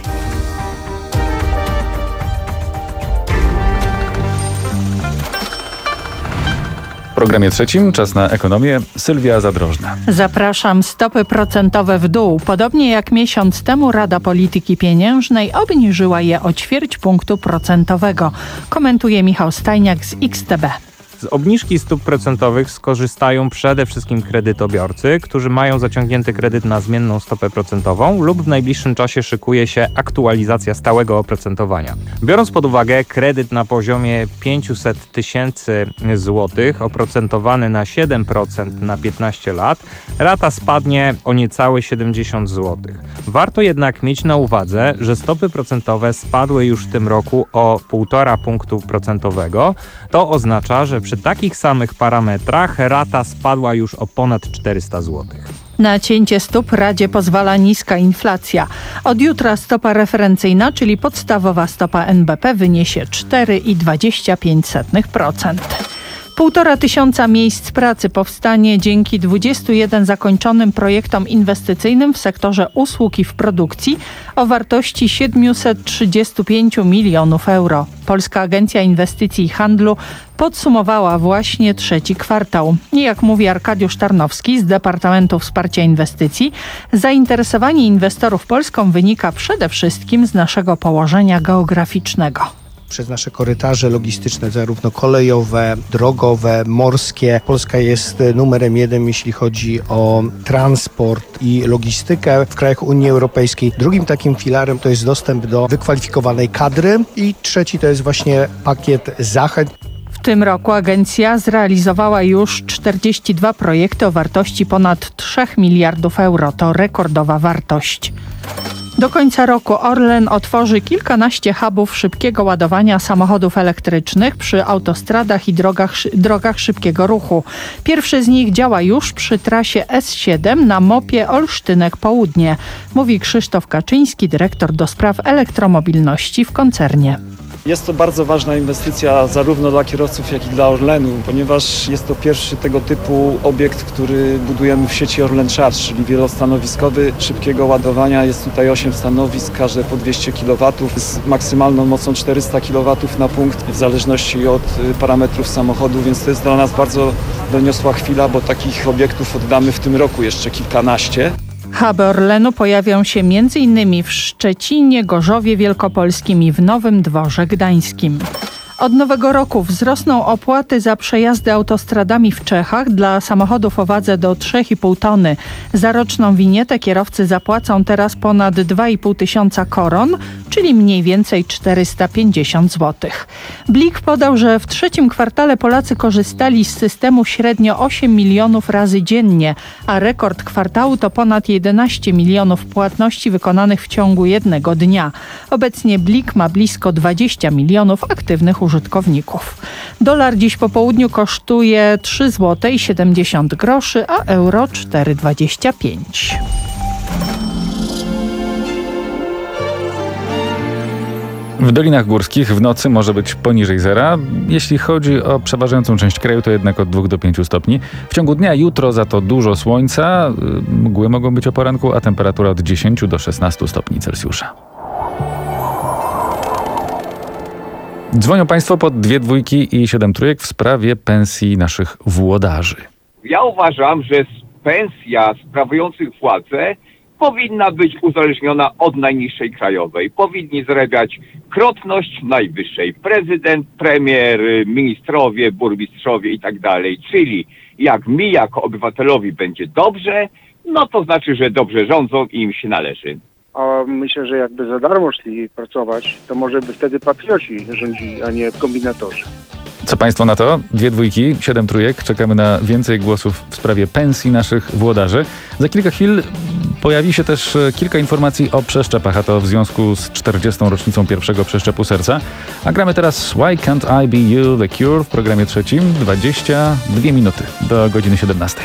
W programie trzecim czas na ekonomię. Sylwia Zadrożna. Zapraszam. Stopy procentowe w dół. Podobnie jak miesiąc temu Rada Polityki Pieniężnej obniżyła je o ćwierć punktu procentowego. Komentuje Michał Stajniak z X T B. Z obniżki stóp procentowych skorzystają przede wszystkim kredytobiorcy, którzy mają zaciągnięty kredyt na zmienną stopę procentową lub w najbliższym czasie szykuje się aktualizacja stałego oprocentowania. Biorąc pod uwagę kredyt na poziomie pięćset tysięcy złotych oprocentowany na siedem procent na piętnaście lat, rata spadnie o niecałe siedemdziesiąt złotych. Warto jednak mieć na uwadze, że stopy procentowe spadły już w tym roku o półtora punktu procentowego. To oznacza, że przy takich samych parametrach rata spadła już o ponad czterysta złotych. Na cięcie stóp Radzie pozwala niska inflacja. Od jutra stopa referencyjna, czyli podstawowa stopa N B P, wyniesie cztery przecinek dwadzieścia pięć procent. Półtora tysiąca miejsc pracy powstanie dzięki dwudziestu jeden zakończonym projektom inwestycyjnym w sektorze usług i w produkcji o wartości siedemset trzydzieści pięć milionów euro. Polska Agencja Inwestycji i Handlu podsumowała właśnie trzeci kwartał. I jak mówi Arkadiusz Tarnowski z Departamentu Wsparcia Inwestycji, zainteresowanie inwestorów Polską wynika przede wszystkim z naszego położenia geograficznego. Przez nasze korytarze logistyczne, zarówno kolejowe, drogowe, morskie. Polska jest numerem jeden, jeśli chodzi o transport i logistykę w krajach Unii Europejskiej. Drugim takim filarem to jest dostęp do wykwalifikowanej kadry i trzeci to jest właśnie pakiet zachęt. W tym roku agencja zrealizowała już czterdzieści dwa projekty o wartości ponad trzech miliardów euro. To rekordowa wartość. Do końca roku Orlen otworzy kilkanaście hubów szybkiego ładowania samochodów elektrycznych przy autostradach i drogach, drogach szybkiego ruchu. Pierwszy z nich działa już przy trasie S siedem na mopie Olsztynek Południe, mówi Krzysztof Kaczyński, dyrektor do spraw elektromobilności w koncernie. Jest to bardzo ważna inwestycja zarówno dla kierowców, jak i dla Orlenu, ponieważ jest to pierwszy tego typu obiekt, który budujemy w sieci Orlen Charge, czyli wielostanowiskowy szybkiego ładowania. Jest tutaj osiem stanowisk, każde po dwieście kilowatów z maksymalną mocą czterysta kilowatów na punkt, w zależności od parametrów samochodu, więc to jest dla nas bardzo doniosła chwila, bo takich obiektów oddamy w tym roku jeszcze kilkanaście. Huby Orlenu pojawią się między innymi w Szczecinie, Gorzowie Wielkopolskim i w Nowym Dworze Gdańskim. Od nowego roku wzrosną opłaty za przejazdy autostradami w Czechach dla samochodów o wadze do trzy i pół tony. Za roczną winietę kierowcy zapłacą teraz ponad dwa i pół tysiąca koron, czyli mniej więcej czterysta pięćdziesiąt złotych. Blik podał, że w trzecim kwartale Polacy korzystali z systemu średnio osiem milionów razy dziennie, a rekord kwartału to ponad jedenaście milionów płatności wykonanych w ciągu jednego dnia. Obecnie Blik ma blisko dwadzieścia milionów aktywnych użytkowników. Dolar dziś po południu kosztuje trzy złote i siedemdziesiąt groszy, a euro cztery dwadzieścia pięć. W Dolinach Górskich w nocy może być poniżej zera. Jeśli chodzi o przeważającą część kraju, to jednak od dwóch do pięciu stopni. W ciągu dnia jutro za to dużo słońca, mgły mogą być o poranku, a temperatura od dziesięciu do szesnastu stopni Celsjusza. Dzwonią Państwo pod dwie dwójki i siedem trójek w sprawie pensji naszych włodarzy. Ja uważam, że pensja sprawujących władzę powinna być uzależniona od najniższej krajowej. Powinni zarabiać krotność najwyższej. Prezydent, premier, ministrowie, burmistrzowie i tak dalej. Czyli jak mi jako obywatelowi będzie dobrze, no to znaczy, że dobrze rządzą i im się należy. A myślę, że jakby za darmo szli pracować, to może by wtedy patrioci rządzili, a nie kombinatorzy. Co Państwo na to? Dwie dwójki, siedem trójek. Czekamy na więcej głosów w sprawie pensji naszych włodarzy. Za kilka chwil pojawi się też kilka informacji o przeszczepach, a to w związku z czterdziestą rocznicą pierwszego przeszczepu serca. A gramy teraz Why Can't I Be You, The Cure w programie trzecim. dwadzieścia dwie minuty do godziny siedemnastej.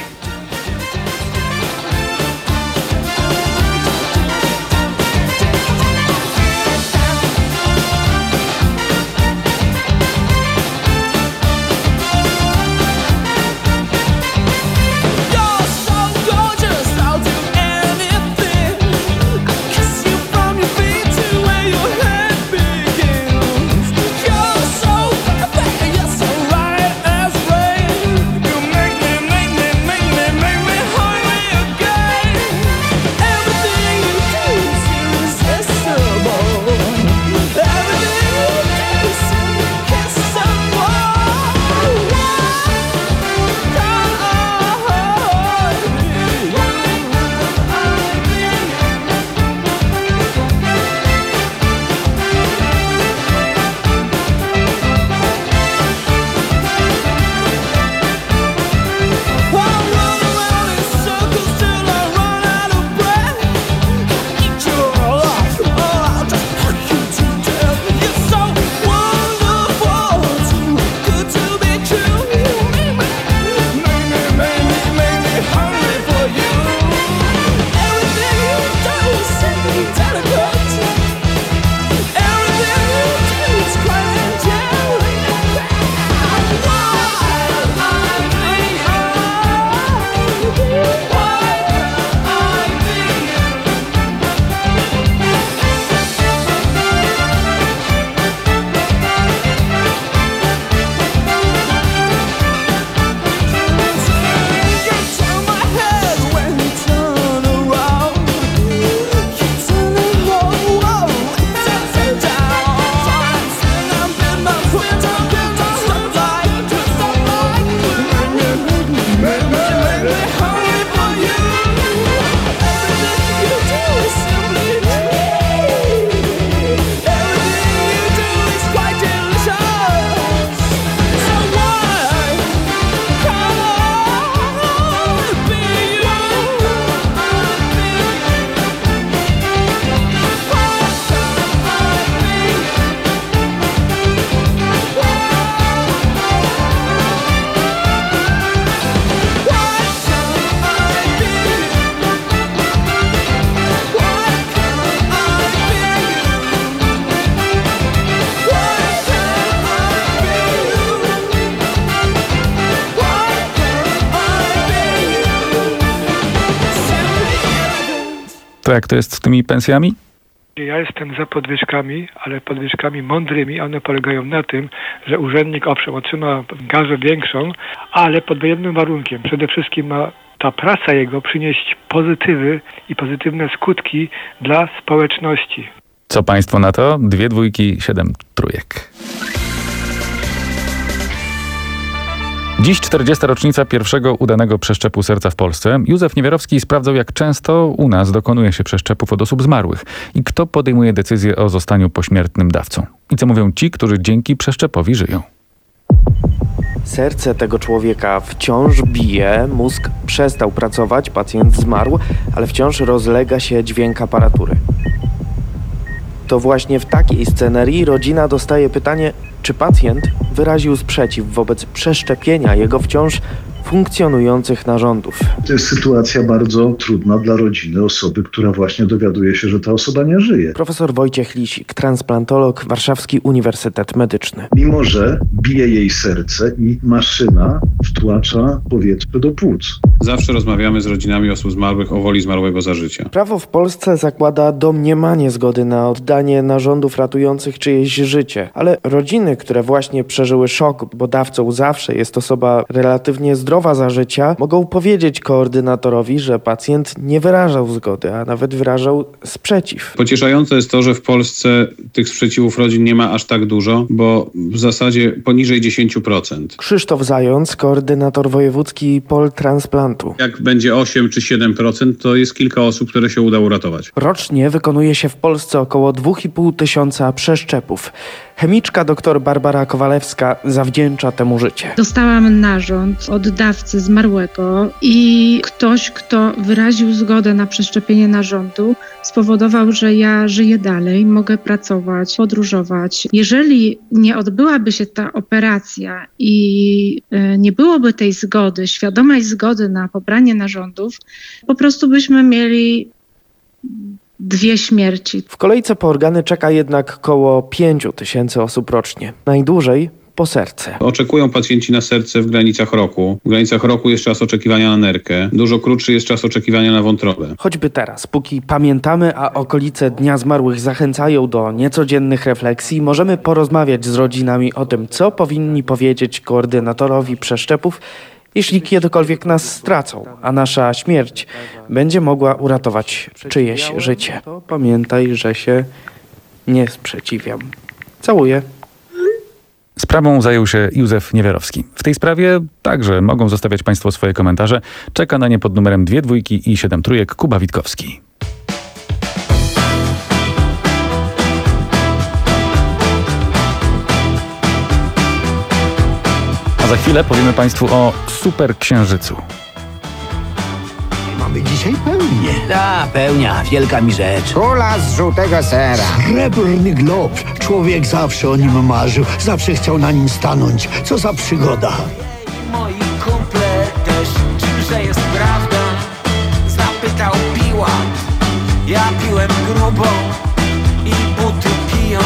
To jak to jest z tymi pensjami? Ja jestem za podwyżkami, ale podwyżkami mądrymi. One polegają na tym, że urzędnik owszem otrzyma garzę większą, ale pod jednym warunkiem. Przede wszystkim ma ta praca jego przynieść pozytywy i pozytywne skutki dla społeczności. Co Państwo na to? Dwie dwójki, siedem trójek. Dziś czterdziesta rocznica pierwszego udanego przeszczepu serca w Polsce. Józef Niewiarowski sprawdzał, jak często u nas dokonuje się przeszczepów od osób zmarłych i kto podejmuje decyzję o zostaniu pośmiertnym dawcą. I co mówią ci, którzy dzięki przeszczepowi żyją. Serce tego człowieka wciąż bije, mózg przestał pracować, pacjent zmarł, ale wciąż rozlega się dźwięk aparatury. To właśnie w takiej scenerii rodzina dostaje pytanie, czy pacjent wyraził sprzeciw wobec przeszczepienia jego wciąż funkcjonujących narządów. To jest sytuacja bardzo trudna dla rodziny osoby, która właśnie dowiaduje się, że ta osoba nie żyje. Profesor Wojciech Lisik, transplantolog, Warszawski Uniwersytet Medyczny. Mimo że bije jej serce i maszyna wtłacza powietrze do płuc. Zawsze rozmawiamy z rodzinami osób zmarłych o woli zmarłego za życia. Prawo w Polsce zakłada domniemanie zgody na oddanie narządów ratujących czyjeś życie, ale rodziny, które właśnie przeżyły szok, bo dawcą zawsze jest osoba relatywnie zdrowa za życia, mogą powiedzieć koordynatorowi, że pacjent nie wyrażał zgody, a nawet wyrażał sprzeciw. Pocieszające jest to, że w Polsce tych sprzeciwów rodzin nie ma aż tak dużo, bo w zasadzie poniżej dziesięć procent. Krzysztof Zając, koordynator wojewódzki Poltransplantu. Jak będzie osiem czy siedem procent, to jest kilka osób, które się uda uratować. Rocznie wykonuje się w Polsce około dwa i pół tysiąca przeszczepów. Chemiczka dr Barbara Kowalewska zawdzięcza temu życie. Dostałam narząd od dawcy zmarłego i ktoś, kto wyraził zgodę na przeszczepienie narządu, spowodował, że ja żyję dalej, mogę pracować, podróżować. Jeżeli nie odbyłaby się ta operacja i nie byłoby tej zgody, świadomej zgody na pobranie narządów, po prostu byśmy mieli dwie śmierci. W kolejce po organy czeka jednak około pięć tysięcy osób rocznie. Najdłużej po serce. Oczekują pacjenci na serce w granicach roku. W granicach roku jest czas oczekiwania na nerkę. Dużo krótszy jest czas oczekiwania na wątrobę. Choćby teraz, póki pamiętamy, a okolice Dnia Zmarłych zachęcają do niecodziennych refleksji, możemy porozmawiać z rodzinami o tym, co powinni powiedzieć koordynatorowi przeszczepów, jeśli kiedykolwiek nas stracą, a nasza śmierć będzie mogła uratować czyjeś życie. To pamiętaj, że się nie sprzeciwiam. Całuję. Sprawą zajął się Józef Niewiarowski. W tej sprawie także mogą zostawiać Państwo swoje komentarze. Czeka na nie pod numerem dwie dwójki i siedem trójek Kuba Witkowski. A za chwilę powiemy Państwu o superksiężycu. Mamy dzisiaj pełnię. Da, pełnia, wielka mi rzecz. Kula z żółtego sera. Srebrny glob. Człowiek zawsze o nim marzył, zawsze chciał na nim stanąć. Co za przygoda. Moi kumple też, czymże jest prawda? Zapytał Piłat. Ja piłem grubo i buty piją.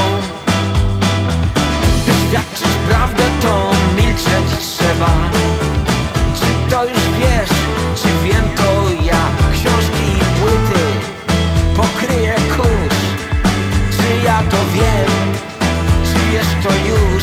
By świadczyć prawdę, to milczeć trzeba. Czy to już wiesz, czy wiem to ja? Książki i płyty pokryje kurz. Czy ja to wiem, czy wiesz to już?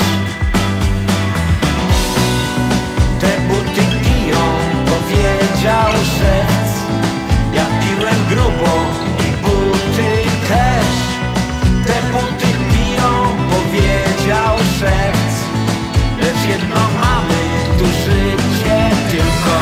Te buty piją, powiedział szewc. Ja piłem grubo i buty też. Te buty piją, powiedział szewc. Lecz jedno mamy, tu życie tylko.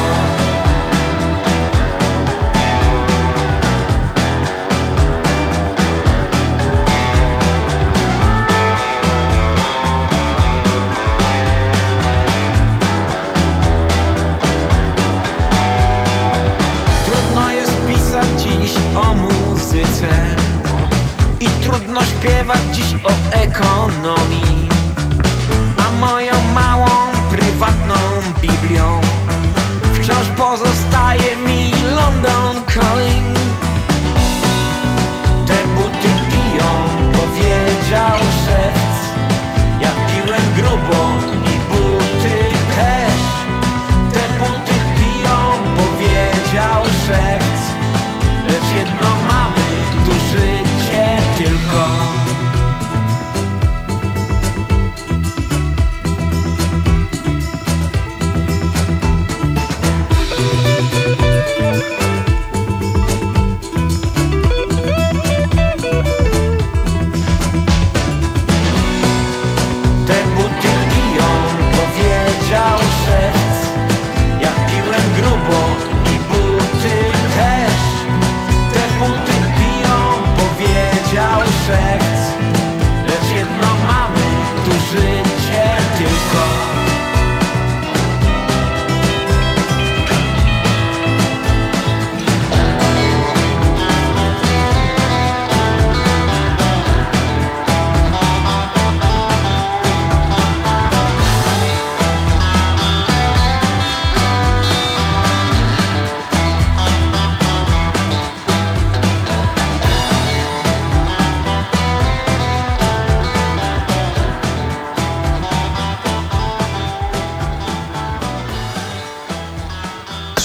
Trudno jest pisać dziś o muzyce i trudno śpiewać dziś o ekonomii. A moją małą, prywatną Biblią wciąż pozostaje mi London Calling. Te buty piją, powiedział szewc. Ja piłem grubo i buty też. Te buty piją, powiedział szewc. Lecz jedno mamy, tu życie tylko.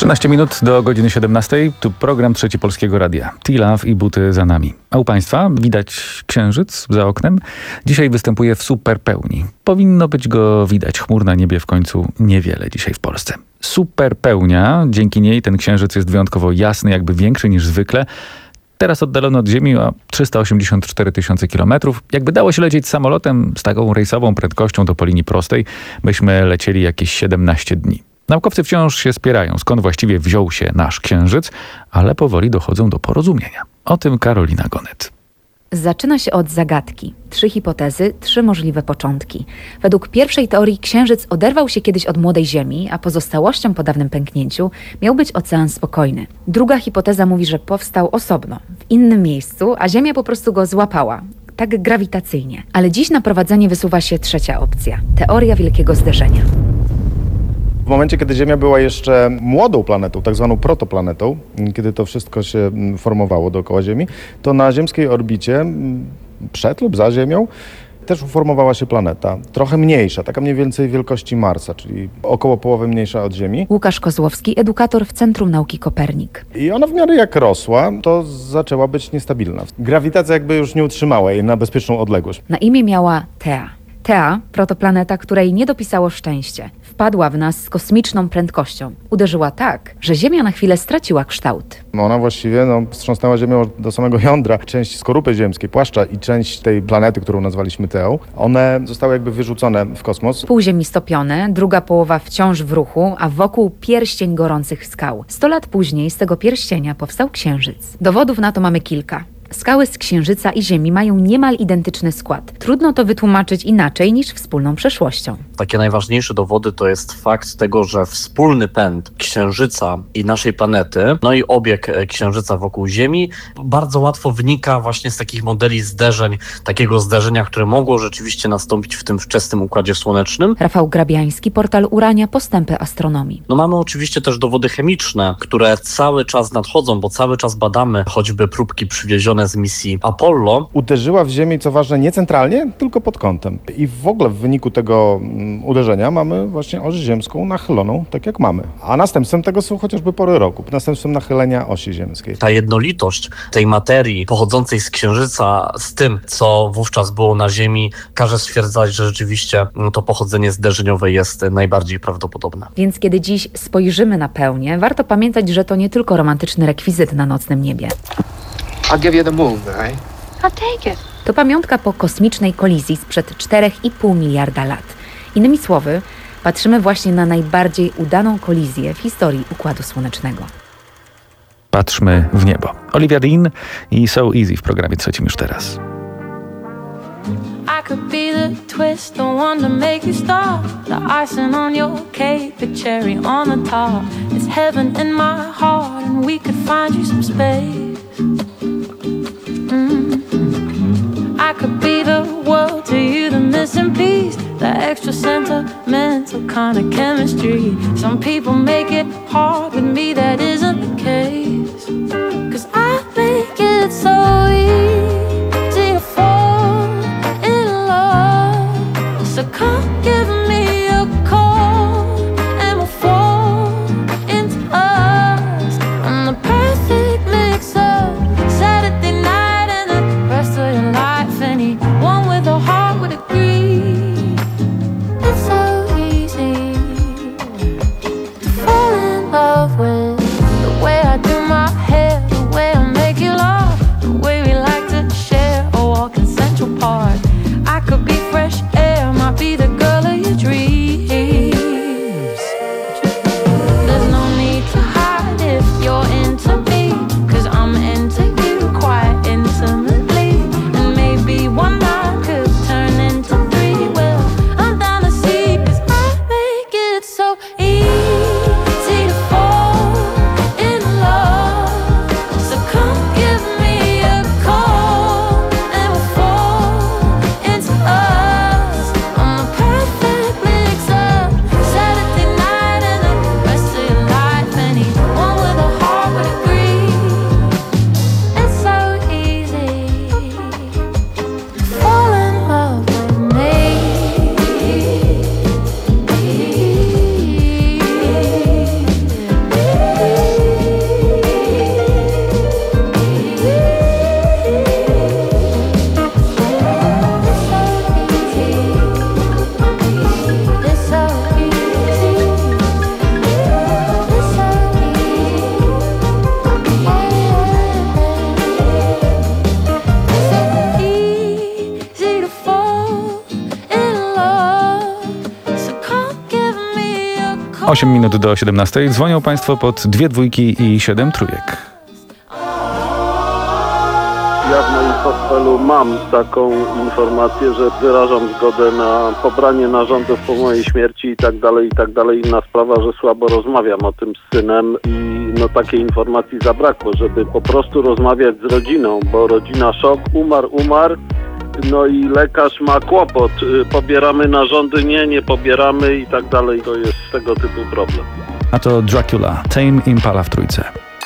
trzynaście minut do godziny siedemnastej. Tu program Trzeci Polskiego Radia. T-Love i buty za nami. A u Państwa widać księżyc za oknem. Dzisiaj występuje w super pełni. Powinno być go widać. Chmur na niebie w końcu niewiele dzisiaj w Polsce. Super pełnia. Dzięki niej ten księżyc jest wyjątkowo jasny, jakby większy niż zwykle. Teraz oddalony od Ziemi o trzysta osiemdziesiąt cztery tysiące kilometrów. Jakby dało się lecieć samolotem z taką rejsową prędkością to po linii prostej, byśmy lecieli jakieś siedemnaście dni. Naukowcy wciąż się spierają, skąd właściwie wziął się nasz księżyc, ale powoli dochodzą do porozumienia. O tym Karolina Gonet. Zaczyna się od zagadki. Trzy hipotezy, trzy możliwe początki. Według pierwszej teorii księżyc oderwał się kiedyś od młodej Ziemi, a pozostałością po dawnym pęknięciu miał być ocean spokojny. Druga hipoteza mówi, że powstał osobno, w innym miejscu, a Ziemia po prostu go złapała. Tak grawitacyjnie. Ale dziś na prowadzenie wysuwa się trzecia opcja. Teoria wielkiego zderzenia. W momencie, kiedy Ziemia była jeszcze młodą planetą, tak zwaną protoplanetą, kiedy to wszystko się formowało dookoła Ziemi, to na ziemskiej orbicie, przed lub za Ziemią, też uformowała się planeta. Trochę mniejsza, taka mniej więcej wielkości Marsa, czyli około połowy mniejsza od Ziemi. Łukasz Kozłowski, edukator w Centrum Nauki Kopernik. I ona w miarę jak rosła, to zaczęła być niestabilna. Grawitacja jakby już nie utrzymała jej na bezpieczną odległość. Na imię miała Thea. Thea, protoplaneta, której nie dopisało szczęście. Wpadła w nas z kosmiczną prędkością. Uderzyła tak, że Ziemia na chwilę straciła kształt. Ona właściwie no, wstrząsnęła Ziemią do samego jądra. Część skorupy ziemskiej, płaszcza i część tej planety, którą nazwaliśmy Teą, one zostały jakby wyrzucone w kosmos. Pół Ziemi stopione, druga połowa wciąż w ruchu, a wokół pierścień gorących skał. Sto lat później z tego pierścienia powstał Księżyc. Dowodów na to mamy kilka. Skały z Księżyca i Ziemi mają niemal identyczny skład. Trudno to wytłumaczyć inaczej niż wspólną przeszłością. Takie najważniejsze dowody to jest fakt tego, że wspólny pęd Księżyca i naszej planety, no i obieg Księżyca wokół Ziemi bardzo łatwo wynika właśnie z takich modeli zderzeń, takiego zderzenia, które mogło rzeczywiście nastąpić w tym wczesnym Układzie Słonecznym. Rafał Grabiański, portal Urania, Postępy Astronomii. No mamy oczywiście też dowody chemiczne, które cały czas nadchodzą, bo cały czas badamy choćby próbki przywiezione z misji Apollo. Uderzyła w Ziemię, co ważne, nie centralnie, tylko pod kątem. I w ogóle w wyniku tego uderzenia mamy właśnie oś ziemską nachyloną, tak jak mamy. A następstwem tego są chociażby pory roku, następstwem nachylenia osi ziemskiej. Ta jednolitość tej materii pochodzącej z Księżyca z tym, co wówczas było na Ziemi, każe stwierdzać, że rzeczywiście to pochodzenie zderzeniowe jest najbardziej prawdopodobne. Więc kiedy dziś spojrzymy na pełnię, warto pamiętać, że to nie tylko romantyczny rekwizyt na nocnym niebie. I'll give you the moon, right? I'll take it. To pamiątka po kosmicznej kolizji sprzed czterech i pół miliarda lat. Innymi słowy, patrzymy właśnie na najbardziej udaną kolizję w historii Układu Słonecznego. Patrzmy w niebo. Olivia Dean i So Easy w programie Trzecim już teraz. I could be the twist, the one to make you stop, the icing on your cake, the cherry on the top. It's heaven in my heart and we could find you some space. Mm-hmm. I could be the world to you, the missing piece, the extra sentimental kind of chemistry. Some people make it hard, with me that isn't the case. 'Cause I think it's so easy to fall in love. So come give me a call and we'll fall into us. I'm the perfect mix of Saturday night and the rest of your life. Anyone with a heart would agree. It's so easy to fall in love with osiem minut do siedemnastej. Dzwonią Państwo pod dwie dwójki i siedem trójek. Ja w moim portfelu mam taką informację, że wyrażam zgodę na pobranie narządów po mojej śmierci i tak dalej, i tak dalej. Inna sprawa, że słabo rozmawiam o tym z synem i no takiej informacji zabrakło, żeby po prostu rozmawiać z rodziną, bo rodzina szok, umarł, umarł, no i lekarz ma kłopot. Pobieramy narządy, nie, nie pobieramy i tak dalej. To jest tego typu problem. A to Dracula, Tame Impala w trójce.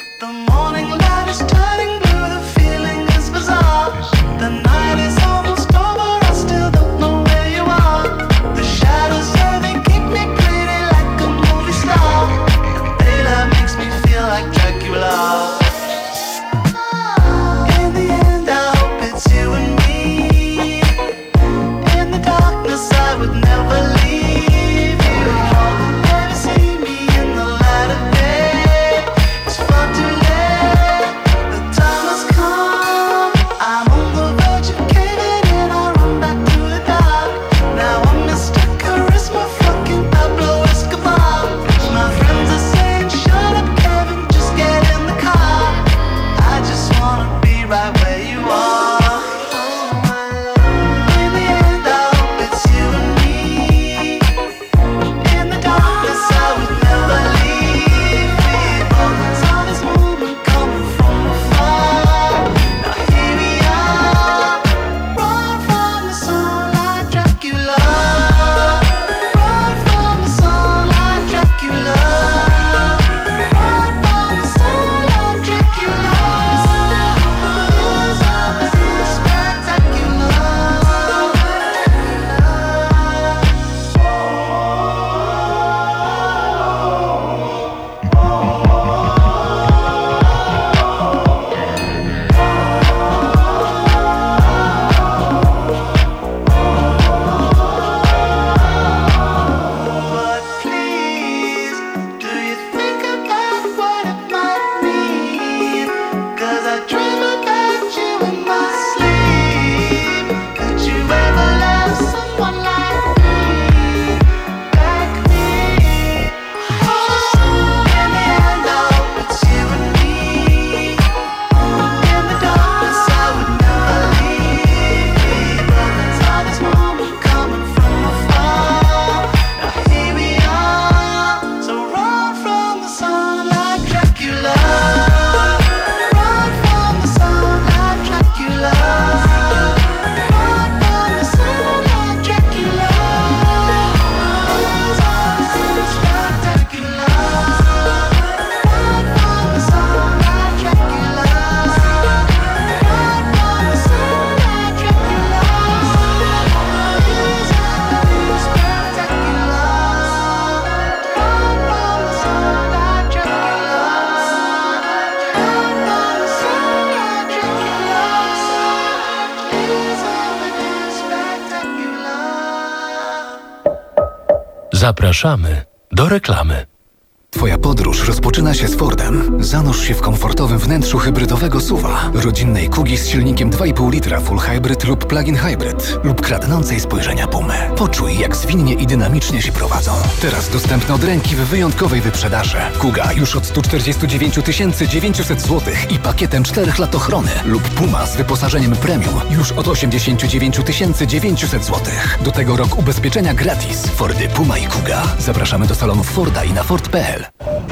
Zapraszamy do reklamy. Twoja podróż rozpoczyna się z Fordem. Zanurz się w komfortowym wnętrzu hybrydowego suwa, rodzinnej Kugi z silnikiem dwa i pół litra full hybrid lub plug-in hybrid lub kradnącej spojrzenia Pumy. Poczuj, jak zwinnie i dynamicznie się prowadzą. Teraz dostępne od ręki w wyjątkowej wyprzedaży. Kuga już od sto czterdzieści dziewięć tysięcy dziewięćset złotych i pakietem czterech lat ochrony lub Puma z wyposażeniem premium już od osiemdziesiąt dziewięć tysięcy dziewięćset złotych. Do tego rok ubezpieczenia gratis. Fordy Puma i Kuga. Zapraszamy do salonów Forda i na Ford kropka p l.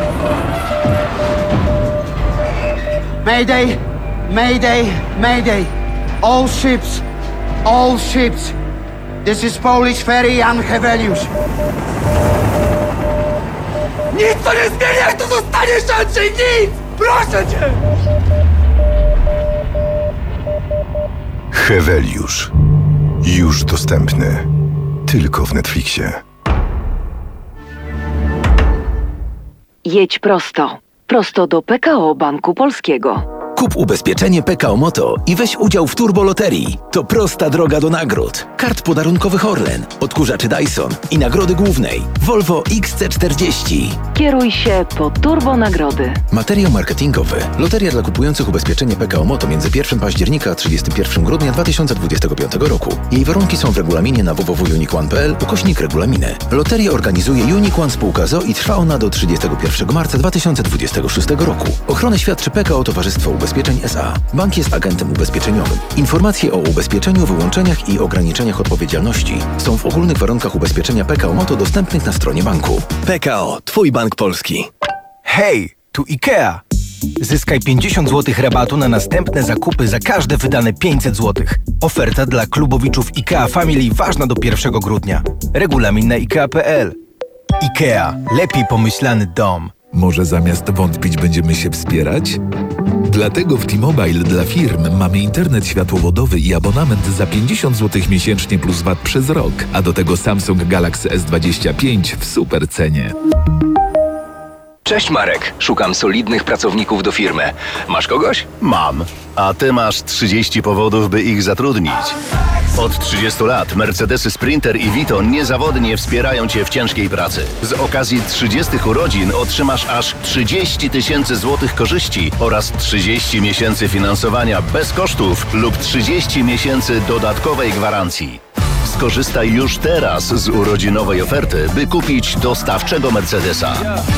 Mayday! Mayday! Mayday! All ships! All ships! This is Polish ferry Jan Heweliusz. Nic to nie zmienia, jak to zostaniesz, Andrzej! Nic! Proszę cię! Heweliusz. Już dostępny. Tylko w Netflixie. Jedź prosto. Prosto do P K O Banku Polskiego. Kup ubezpieczenie P K O Moto i weź udział w turboloterii. To prosta droga do nagród. Kart podarunkowych Orlen, odkurzaczy Dyson i nagrody głównej Volvo X C czterdzieści. Kieruj się po turbo nagrody. Materiał marketingowy. Loteria dla kupujących ubezpieczenie P K O Moto między pierwszego października a trzydziestego pierwszego grudnia dwa tysiące dwudziestego piątego roku. Jej warunki są w regulaminie na w w w kropka unique one kropka p l ukośnik regulaminy. Loterię organizuje Unique One Spółka z o o i trwa ona do trzydziestego pierwszego marca dwa tysiące dwudziestego szóstego roku. Ochronę świadczy P K O Towarzystwo Ubezpieczeń S A. Bank jest agentem ubezpieczeniowym. Informacje o ubezpieczeniu, wyłączeniach i ograniczeniach odpowiedzialności są w ogólnych warunkach ubezpieczenia P K O Moto dostępnych na stronie banku. P K O, Twój bank polski. Hej, tu IKEA. Zyskaj pięćdziesiąt złotych rabatu na następne zakupy za każde wydane pięćset złotych. Oferta dla klubowiczów IKEA Family ważna do pierwszego grudnia. Regulamin na ikea kropka p l. IKEA. Lepiej pomyślany dom. Może zamiast wątpić będziemy się wspierać? Dlatego w T-Mobile dla firm mamy internet światłowodowy i abonament za pięćdziesiąt złotych miesięcznie plus V A T przez rok, a do tego Samsung Galaxy S dwadzieścia pięć w super cenie. Cześć Marek, szukam solidnych pracowników do firmy. Masz kogoś? Mam. A ty masz trzydzieści powodów, by ich zatrudnić. Od trzydziestu lat Mercedesy Sprinter i Vito niezawodnie wspierają cię w ciężkiej pracy. Z okazji trzydziestych urodzin otrzymasz aż trzydzieści tysięcy złotych korzyści oraz trzydzieści miesięcy finansowania bez kosztów lub trzydzieści miesięcy dodatkowej gwarancji. Skorzystaj już teraz z urodzinowej oferty, by kupić dostawczego Mercedesa.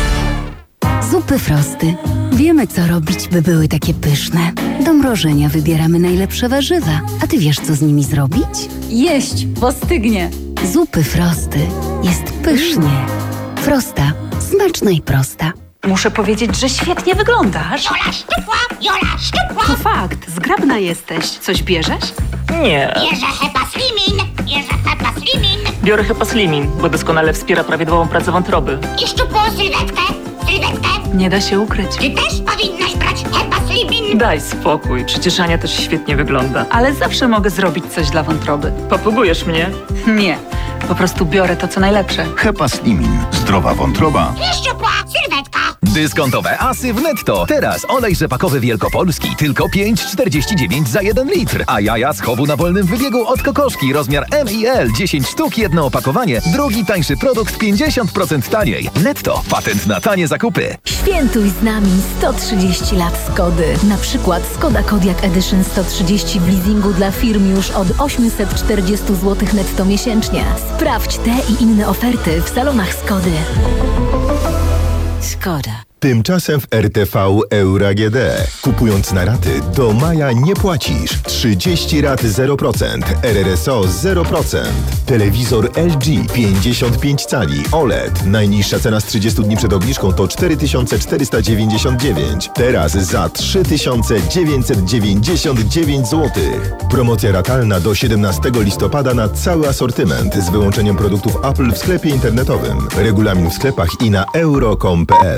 Zupy Frosty. Wiemy, co robić, by były takie pyszne. Do mrożenia wybieramy najlepsze warzywa. A ty wiesz, co z nimi zrobić? Jeść, bo stygnie. Zupy Frosty. Jest pysznie. Frosta. Smaczna i prosta. Muszę powiedzieć, że świetnie wyglądasz. Jola szczupła, Jola szczupła. To fakt, zgrabna jesteś. Coś bierzesz? Nie. Bierze Hepa Slimin, bierze Hepa Slimin. Biorę Hepa Slimin, bo doskonale wspiera prawidłową pracę wątroby. I szczupłą sylwetkę, sylwetkę. Nie da się ukryć. Ty też powinnaś brać Hepa Slimin. Daj spokój, przecież Ania też świetnie wygląda. Ale zawsze mogę zrobić coś dla wątroby. Popugujesz mnie? Nie, po prostu biorę to, co najlepsze. Hepa Slimin. Zdrowa wątroba. I szczupła sylwetka. Dyskontowe asy w Netto. Teraz olej rzepakowy wielkopolski tylko pięć czterdzieści dziewięć za jeden litr. A jaja z chowu na wolnym wybiegu od Kokoszki rozmiar M i L dziesięć sztuk, jedno opakowanie. Drugi tańszy produkt pięćdziesiąt procent taniej. Netto. Patent na tanie zakupy. Świętuj z nami sto trzydzieści lat Skody. Na przykład Skoda Kodiaq Edition sto trzydzieści w leasingu dla firm już od osiemset czterdzieści złotych netto miesięcznie. Sprawdź te i inne oferty w salonach Skody. Skoda. Tymczasem w R T V Euro A G D. Kupując na raty, do maja nie płacisz. trzydzieści rat zero procent, R R S O zero procent. Telewizor L G pięćdziesiąt pięć cali O L E D. Najniższa cena z trzydziestu dni przed obniżką to cztery tysiące czterysta dziewięćdziesiąt dziewięć. Teraz za trzy tysiące dziewięćset dziewięćdziesiąt dziewięć złotych. Promocja ratalna do siedemnastego listopada na cały asortyment z wyłączeniem produktów Apple w sklepie internetowym. Regulamin w sklepach i na euro kropka com kropka p l.